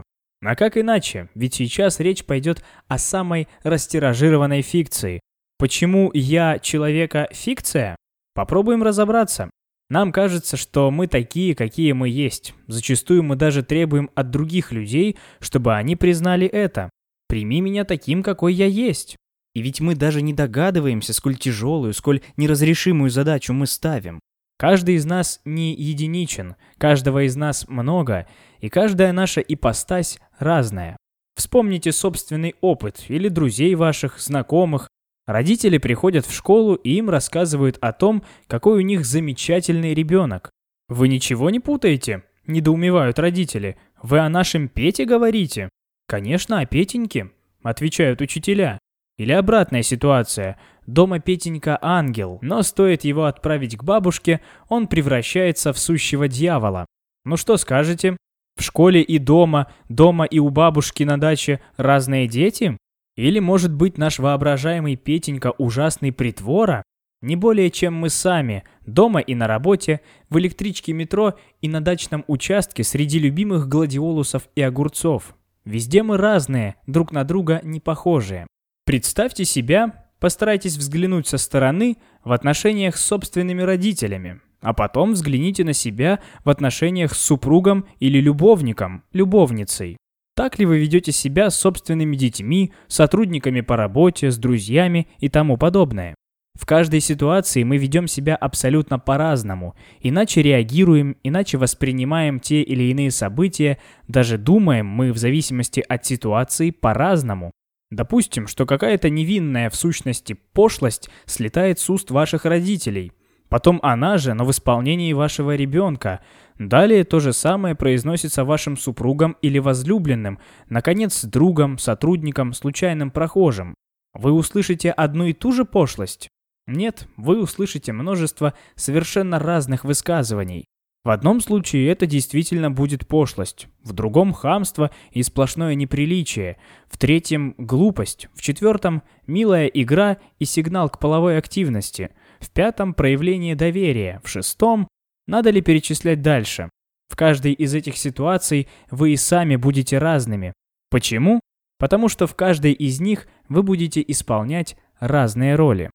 А как иначе? Ведь сейчас речь пойдет о самой растиражированной фикции. Почему я человека фикция? Попробуем разобраться. Нам кажется, что мы такие, какие мы есть. Зачастую мы даже требуем от других людей, чтобы они признали это. Прими меня таким, какой я есть. И ведь мы даже не догадываемся, сколь тяжелую, сколь неразрешимую задачу мы ставим. Каждый из нас не единичен, каждого из нас много, и каждая наша ипостась разная. Вспомните собственный опыт или друзей ваших, знакомых. Родители приходят в школу и им рассказывают о том, какой у них замечательный ребенок. «Вы ничего не путаете?» – недоумевают родители. «Вы о нашем Пете говорите?» «Конечно, о Петеньке», – отвечают учителя. Или обратная ситуация. Дома Петенька ангел, но стоит его отправить к бабушке, он превращается в сущего дьявола. Ну что скажете? В школе и дома и у бабушки на даче разные дети? Или, может быть, наш воображаемый Петенька ужасный притвора? Не более, чем мы сами, дома и на работе, в электричке метро и на дачном участке среди любимых гладиолусов и огурцов. Везде мы разные, друг на друга не похожие. Представьте себя, постарайтесь взглянуть со стороны в отношениях с собственными родителями, а потом взгляните на себя в отношениях с супругом или любовником, любовницей. Так ли вы ведете себя с собственными детьми, сотрудниками по работе, с друзьями и тому подобное? В каждой ситуации мы ведем себя абсолютно по-разному, иначе реагируем, иначе воспринимаем те или иные события, даже думаем мы в зависимости от ситуации по-разному. Допустим, что какая-то невинная в сущности пошлость слетает с уст ваших родителей. Потом она же, но в исполнении вашего ребенка. Далее то же самое произносится вашим супругом или возлюбленным, наконец, другом, сотрудником, случайным прохожим. Вы услышите одну и ту же пошлость? Нет, вы услышите множество совершенно разных высказываний. В одном случае это действительно будет пошлость, в другом – хамство и сплошное неприличие, в третьем – глупость, в четвертом – милая игра и сигнал к половой активности, в пятом – проявление доверия, в шестом – надо ли перечислять дальше. В каждой из этих ситуаций вы и сами будете разными. Почему? Потому что в каждой из них вы будете исполнять разные роли.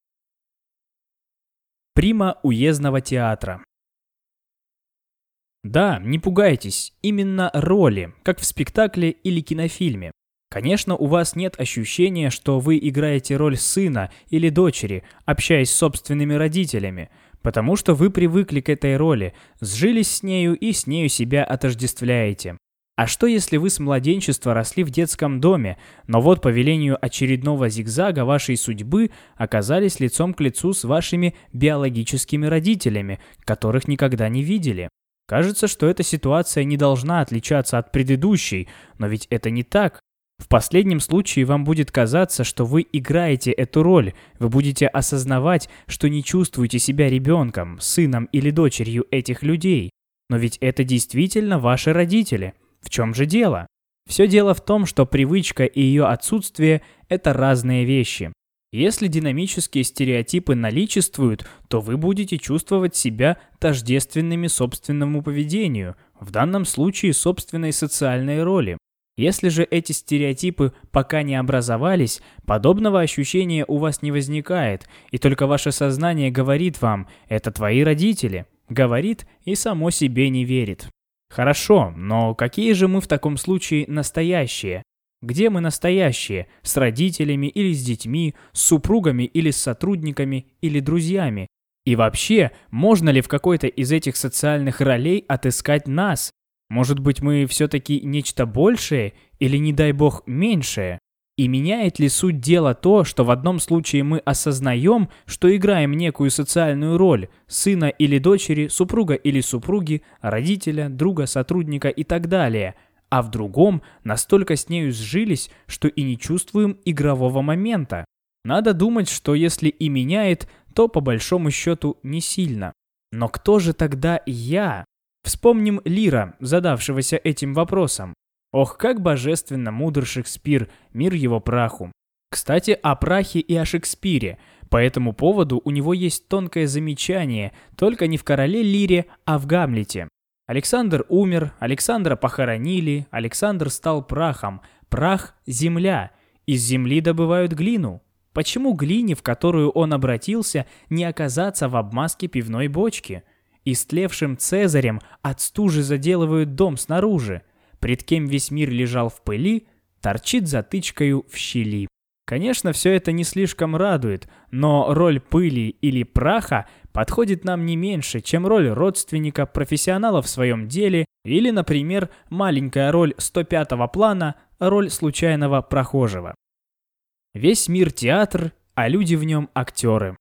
Прима уездного театра. Да, не пугайтесь, именно роли, как в спектакле или кинофильме. Конечно, у вас нет ощущения, что вы играете роль сына или дочери, общаясь с собственными родителями, потому что вы привыкли к этой роли, сжились с нею и с нею себя отождествляете. А что если вы с младенчества росли в детском доме, но вот по велению очередного зигзага вашей судьбы оказались лицом к лицу с вашими биологическими родителями, которых никогда не видели? Кажется, что эта ситуация не должна отличаться от предыдущей, но ведь это не так. В последнем случае вам будет казаться, что вы играете эту роль, вы будете осознавать, что не чувствуете себя ребенком, сыном или дочерью этих людей. Но ведь это действительно ваши родители. В чем же дело? Все дело в том, что привычка и ее отсутствие – это разные вещи. Если динамические стереотипы наличествуют, то вы будете чувствовать себя тождественными собственному поведению, в данном случае собственной социальной роли. Если же эти стереотипы пока не образовались, подобного ощущения у вас не возникает, и только ваше сознание говорит вам «это твои родители», говорит и само себе не верит. Хорошо, но какие же мы в таком случае настоящие? Где мы настоящие? С родителями или с детьми, с супругами или с сотрудниками или друзьями? И вообще, можно ли в какой-то из этих социальных ролей отыскать нас? Может быть, мы все-таки нечто большее или, не дай бог, меньшее? И меняет ли суть дела то, что в одном случае мы осознаем, что играем некую социальную роль сына или дочери, супруга или супруги, родителя, друга, сотрудника и так далее – а в другом настолько с нею сжились, что и не чувствуем игрового момента. Надо думать, что если и меняет, то по большому счету не сильно. Но кто же тогда я? Вспомним Лира, задавшегося этим вопросом. Ох, как божественно мудр Шекспир, мир его праху. Кстати, о прахе и о Шекспире. По этому поводу у него есть тонкое замечание, только не в «Короле Лире», а в «Гамлете». Александр умер, Александра похоронили, Александр стал прахом. Прах – земля. Из земли добывают глину. Почему глине, в которую он обратился, не оказаться в обмазке пивной бочки? Истлевшим Цезарем от стужи заделывают дом снаружи. Пред кем весь мир лежал в пыли, торчит затычкою в щели. Конечно, все это не слишком радует, но роль пыли или праха подходит нам не меньше, чем роль родственника, профессионала в своем деле или, например, маленькая роль 105-го плана, роль случайного прохожего. Весь мир театр, а люди в нем актеры.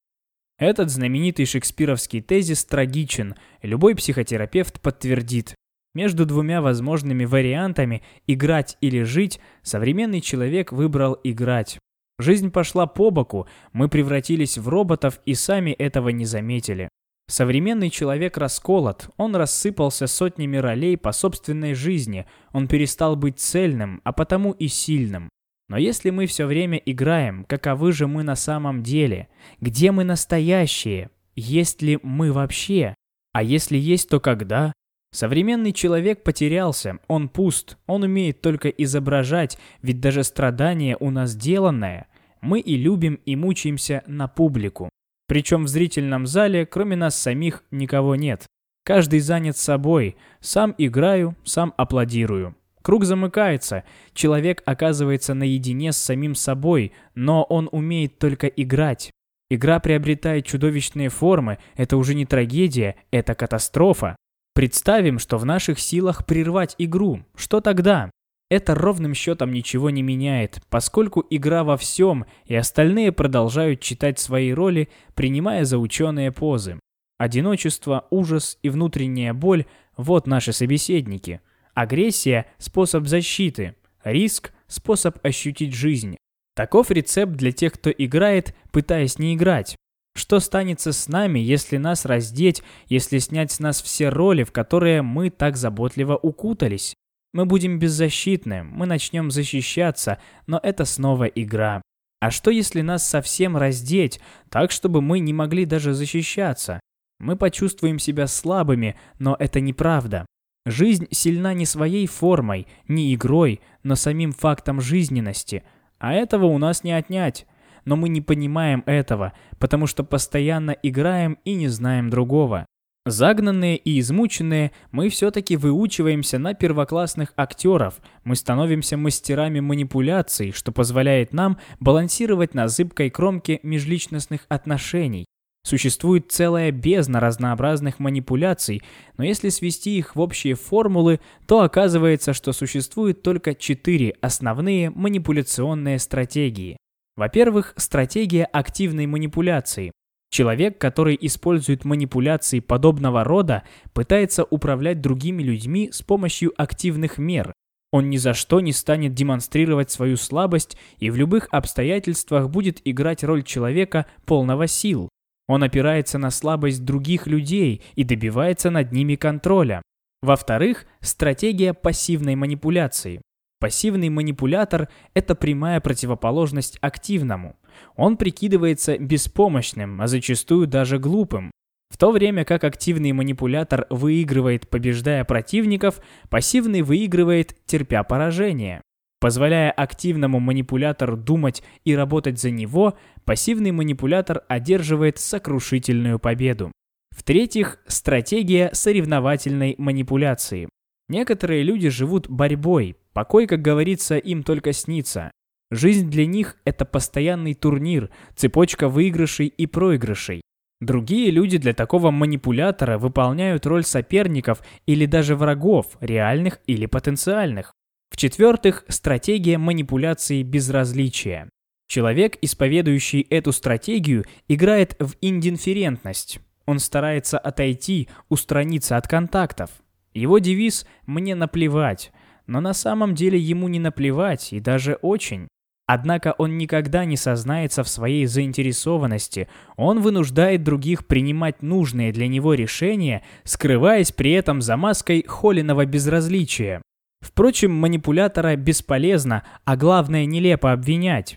Этот знаменитый шекспировский тезис трагичен, любой психотерапевт подтвердит. Между двумя возможными вариантами «играть» или «жить» современный человек выбрал играть. Жизнь пошла по боку, мы превратились в роботов и сами этого не заметили. Современный человек расколот, он рассыпался сотнями ролей по собственной жизни, он перестал быть цельным, а потому и сильным. Но если мы все время играем, каковы же мы на самом деле? Где мы настоящие? Есть ли мы вообще? А если есть, то когда? Современный человек потерялся, он пуст, он умеет только изображать, ведь даже страдание у нас деланное. Мы и любим, и мучаемся на публику. Причем в зрительном зале, кроме нас самих, никого нет. Каждый занят собой, сам играю, сам аплодирую. Круг замыкается, человек оказывается наедине с самим собой, но он умеет только играть. Игра приобретает чудовищные формы, это уже не трагедия, это катастрофа. Представим, что в наших силах прервать игру. Что тогда? Это ровным счетом ничего не меняет, поскольку игра во всем, и остальные продолжают читать свои роли, принимая за ученые позы. Одиночество, ужас и внутренняя боль – вот наши собеседники. Агрессия – способ защиты, риск – способ ощутить жизнь. Таков рецепт для тех, кто играет, пытаясь не играть. Что станется с нами, если нас раздеть, если снять с нас все роли, в которые мы так заботливо укутались? Мы будем беззащитны, мы начнем защищаться, но это снова игра. А что если нас совсем раздеть, так чтобы мы не могли даже защищаться? Мы почувствуем себя слабыми, но это неправда. Жизнь сильна не своей формой, не игрой, но самим фактом жизненности. А этого у нас не отнять. Но мы не понимаем этого, потому что постоянно играем и не знаем другого. Загнанные и измученные, мы все-таки выучиваемся на первоклассных актеров, мы становимся мастерами манипуляций, что позволяет нам балансировать на зыбкой кромке межличностных отношений. Существует целая бездна разнообразных манипуляций, но если свести их в общие формулы, то оказывается, что существует только 4 основные манипуляционные стратегии. Во-первых, стратегия активной манипуляции. Человек, который использует манипуляции подобного рода, пытается управлять другими людьми с помощью активных мер. Он ни за что не станет демонстрировать свою слабость и в любых обстоятельствах будет играть роль человека полного сил. Он опирается на слабость других людей и добивается над ними контроля. Во-вторых, стратегия пассивной манипуляции. Пассивный манипулятор – это прямая противоположность активному. Он прикидывается беспомощным, а зачастую даже глупым. В то время как активный манипулятор выигрывает, побеждая противников, пассивный выигрывает, терпя поражение. Позволяя активному манипулятору думать и работать за него, пассивный манипулятор одерживает сокрушительную победу. В-третьих, стратегия соревновательной манипуляции. Некоторые люди живут борьбой, покой, как говорится, им только снится. Жизнь для них – это постоянный турнир, цепочка выигрышей и проигрышей. Другие люди для такого манипулятора выполняют роль соперников или даже врагов, реальных или потенциальных. В-четвертых, стратегия манипуляции безразличия. Человек, исповедующий эту стратегию, играет в индифферентность. Он старается отойти, устраниться от контактов. Его девиз «мне наплевать», но на самом деле ему не наплевать и даже очень. Однако он никогда не сознается в своей заинтересованности, он вынуждает других принимать нужные для него решения, скрываясь при этом за маской холеного безразличия. Впрочем, манипулятора бесполезно, а главное нелепо обвинять.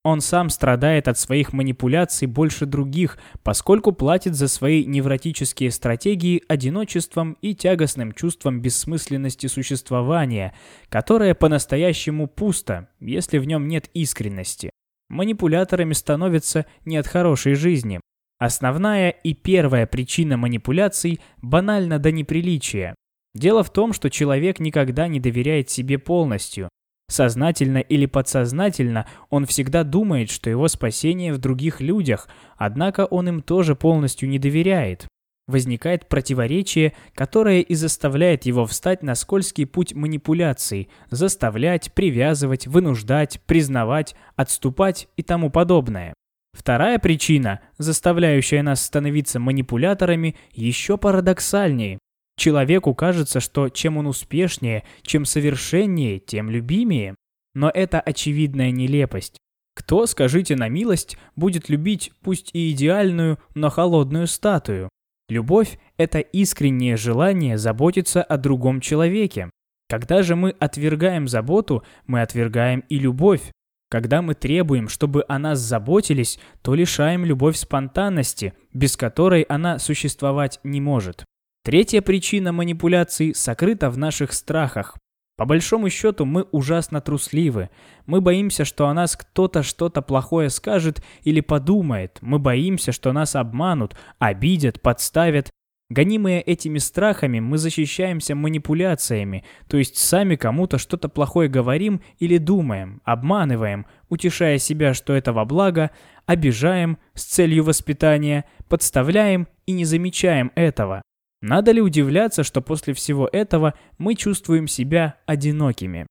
Он сам страдает от своих манипуляций больше других, поскольку платит за свои невротические стратегии одиночеством и тягостным чувством бессмысленности существования, которое по-настоящему пусто, если в нем нет искренности. Манипуляторами становятся не от хорошей жизни. Основная и первая причина манипуляций банальна до неприличия. Дело в том, что человек никогда не доверяет себе полностью. Сознательно или подсознательно он всегда думает, что его спасение в других людях, однако он им тоже полностью не доверяет. Возникает противоречие, которое и заставляет его встать на скользкий путь манипуляций, заставлять, привязывать, вынуждать, признавать, отступать и тому подобное. Вторая причина, заставляющая нас становиться манипуляторами, еще парадоксальнее. Человеку кажется, что чем он успешнее, чем совершеннее, тем любимее. Но это очевидная нелепость. Кто, скажите на милость, будет любить пусть и идеальную, но холодную статую? Любовь – это искреннее желание заботиться о другом человеке. Когда же мы отвергаем заботу, мы отвергаем и любовь. Когда мы требуем, чтобы о нас заботились, то лишаем любовь спонтанности, без которой она существовать не может. Третья причина манипуляций сокрыта в наших страхах. По большому счету мы ужасно трусливы. Мы боимся, что о нас кто-то что-то плохое скажет или подумает. Мы боимся, что нас обманут, обидят, подставят. Гонимые этими страхами, мы защищаемся манипуляциями, то есть сами кому-то что-то плохое говорим или думаем, обманываем, утешая себя, что это во благо, обижаем с целью воспитания, подставляем и не замечаем этого. Надо ли удивляться, что после всего этого мы чувствуем себя одинокими?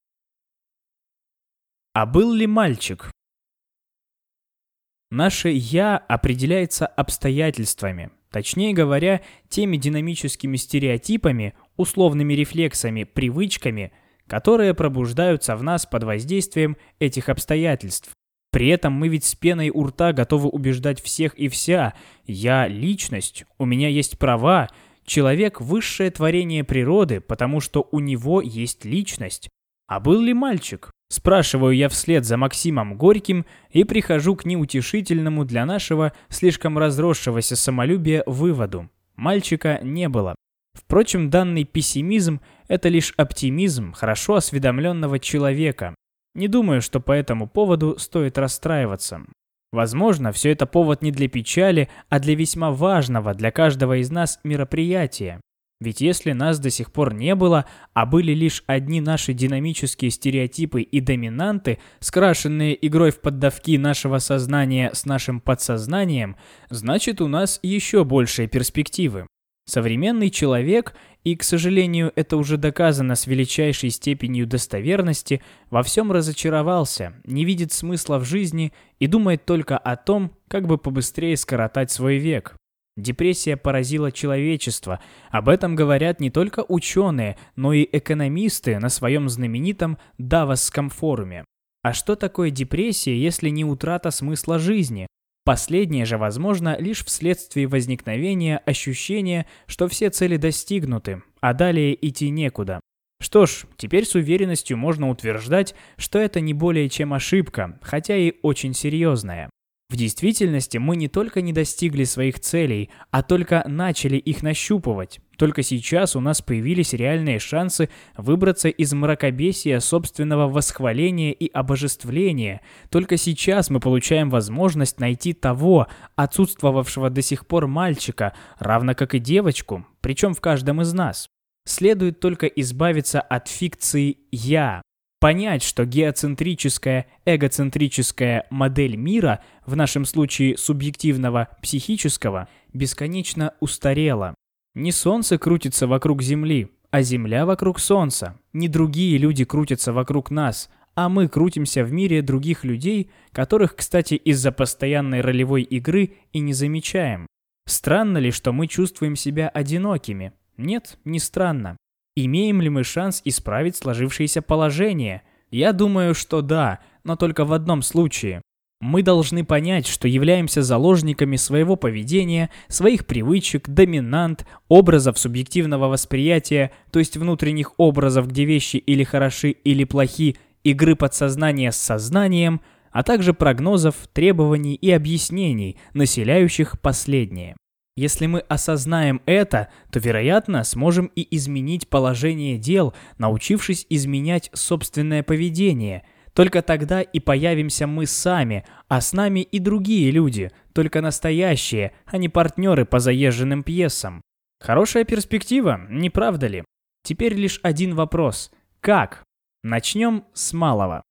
А был ли мальчик? Наше «я» определяется обстоятельствами, точнее говоря, теми динамическими стереотипами, условными рефлексами, привычками, которые пробуждаются в нас под воздействием этих обстоятельств. При этом мы ведь с пеной у рта готовы убеждать всех и вся: «Я – личность, у меня есть права». Человек – высшее творение природы, потому что у него есть личность. А был ли мальчик? Спрашиваю я вслед за Максимом Горьким и прихожу к неутешительному для нашего слишком разросшегося самолюбия выводу. Мальчика не было. Впрочем, данный пессимизм – это лишь оптимизм хорошо осведомленного человека. Не думаю, что по этому поводу стоит расстраиваться. Возможно, все это повод не для печали, а для весьма важного для каждого из нас мероприятия. Ведь если нас до сих пор не было, а были лишь одни наши динамические стереотипы и доминанты, скрашенные игрой в поддавки нашего сознания с нашим подсознанием, значит, у нас еще большие перспективы. Современный человек, и, к сожалению, это уже доказано с величайшей степенью достоверности, во всем разочаровался, не видит смысла в жизни и думает только о том, как бы побыстрее скоротать свой век. Депрессия поразила человечество. Об этом говорят не только ученые, но и экономисты на своем знаменитом Давосском форуме. А что такое депрессия, если не утрата смысла жизни? Последнее же возможно лишь вследствие возникновения ощущения, что все цели достигнуты, а далее идти некуда. Что ж, теперь с уверенностью можно утверждать, что это не более чем ошибка, хотя и очень серьезная. В действительности мы не только не достигли своих целей, а только начали их нащупывать. Только сейчас у нас появились реальные шансы выбраться из мракобесия собственного восхваления и обожествления. Только сейчас мы получаем возможность найти того, отсутствовавшего до сих пор мальчика, равно как и девочку, причем в каждом из нас. Следует только избавиться от фикции «я». Понять, что геоцентрическая, эгоцентрическая модель мира, в нашем случае субъективного, психического, бесконечно устарела. Не Солнце крутится вокруг Земли, а Земля вокруг Солнца. Не другие люди крутятся вокруг нас, а мы крутимся в мире других людей, которых, кстати, из-за постоянной ролевой игры и не замечаем. Странно ли, что мы чувствуем себя одинокими? Нет, не странно. Имеем ли мы шанс исправить сложившееся положение? Я думаю, что да, но только в одном случае. Мы должны понять, что являемся заложниками своего поведения, своих привычек, доминант, образов субъективного восприятия, то есть внутренних образов, где вещи или хороши, или плохи, игры подсознания с сознанием, а также прогнозов, требований и объяснений, населяющих последние. Если мы осознаем это, то, вероятно, сможем и изменить положение дел, научившись изменять собственное поведение. Только тогда и появимся мы сами, а с нами и другие люди, только настоящие, а не партнеры по заезженным пьесам. Хорошая перспектива, не правда ли? Теперь лишь один вопрос. Как? Начнем с малого.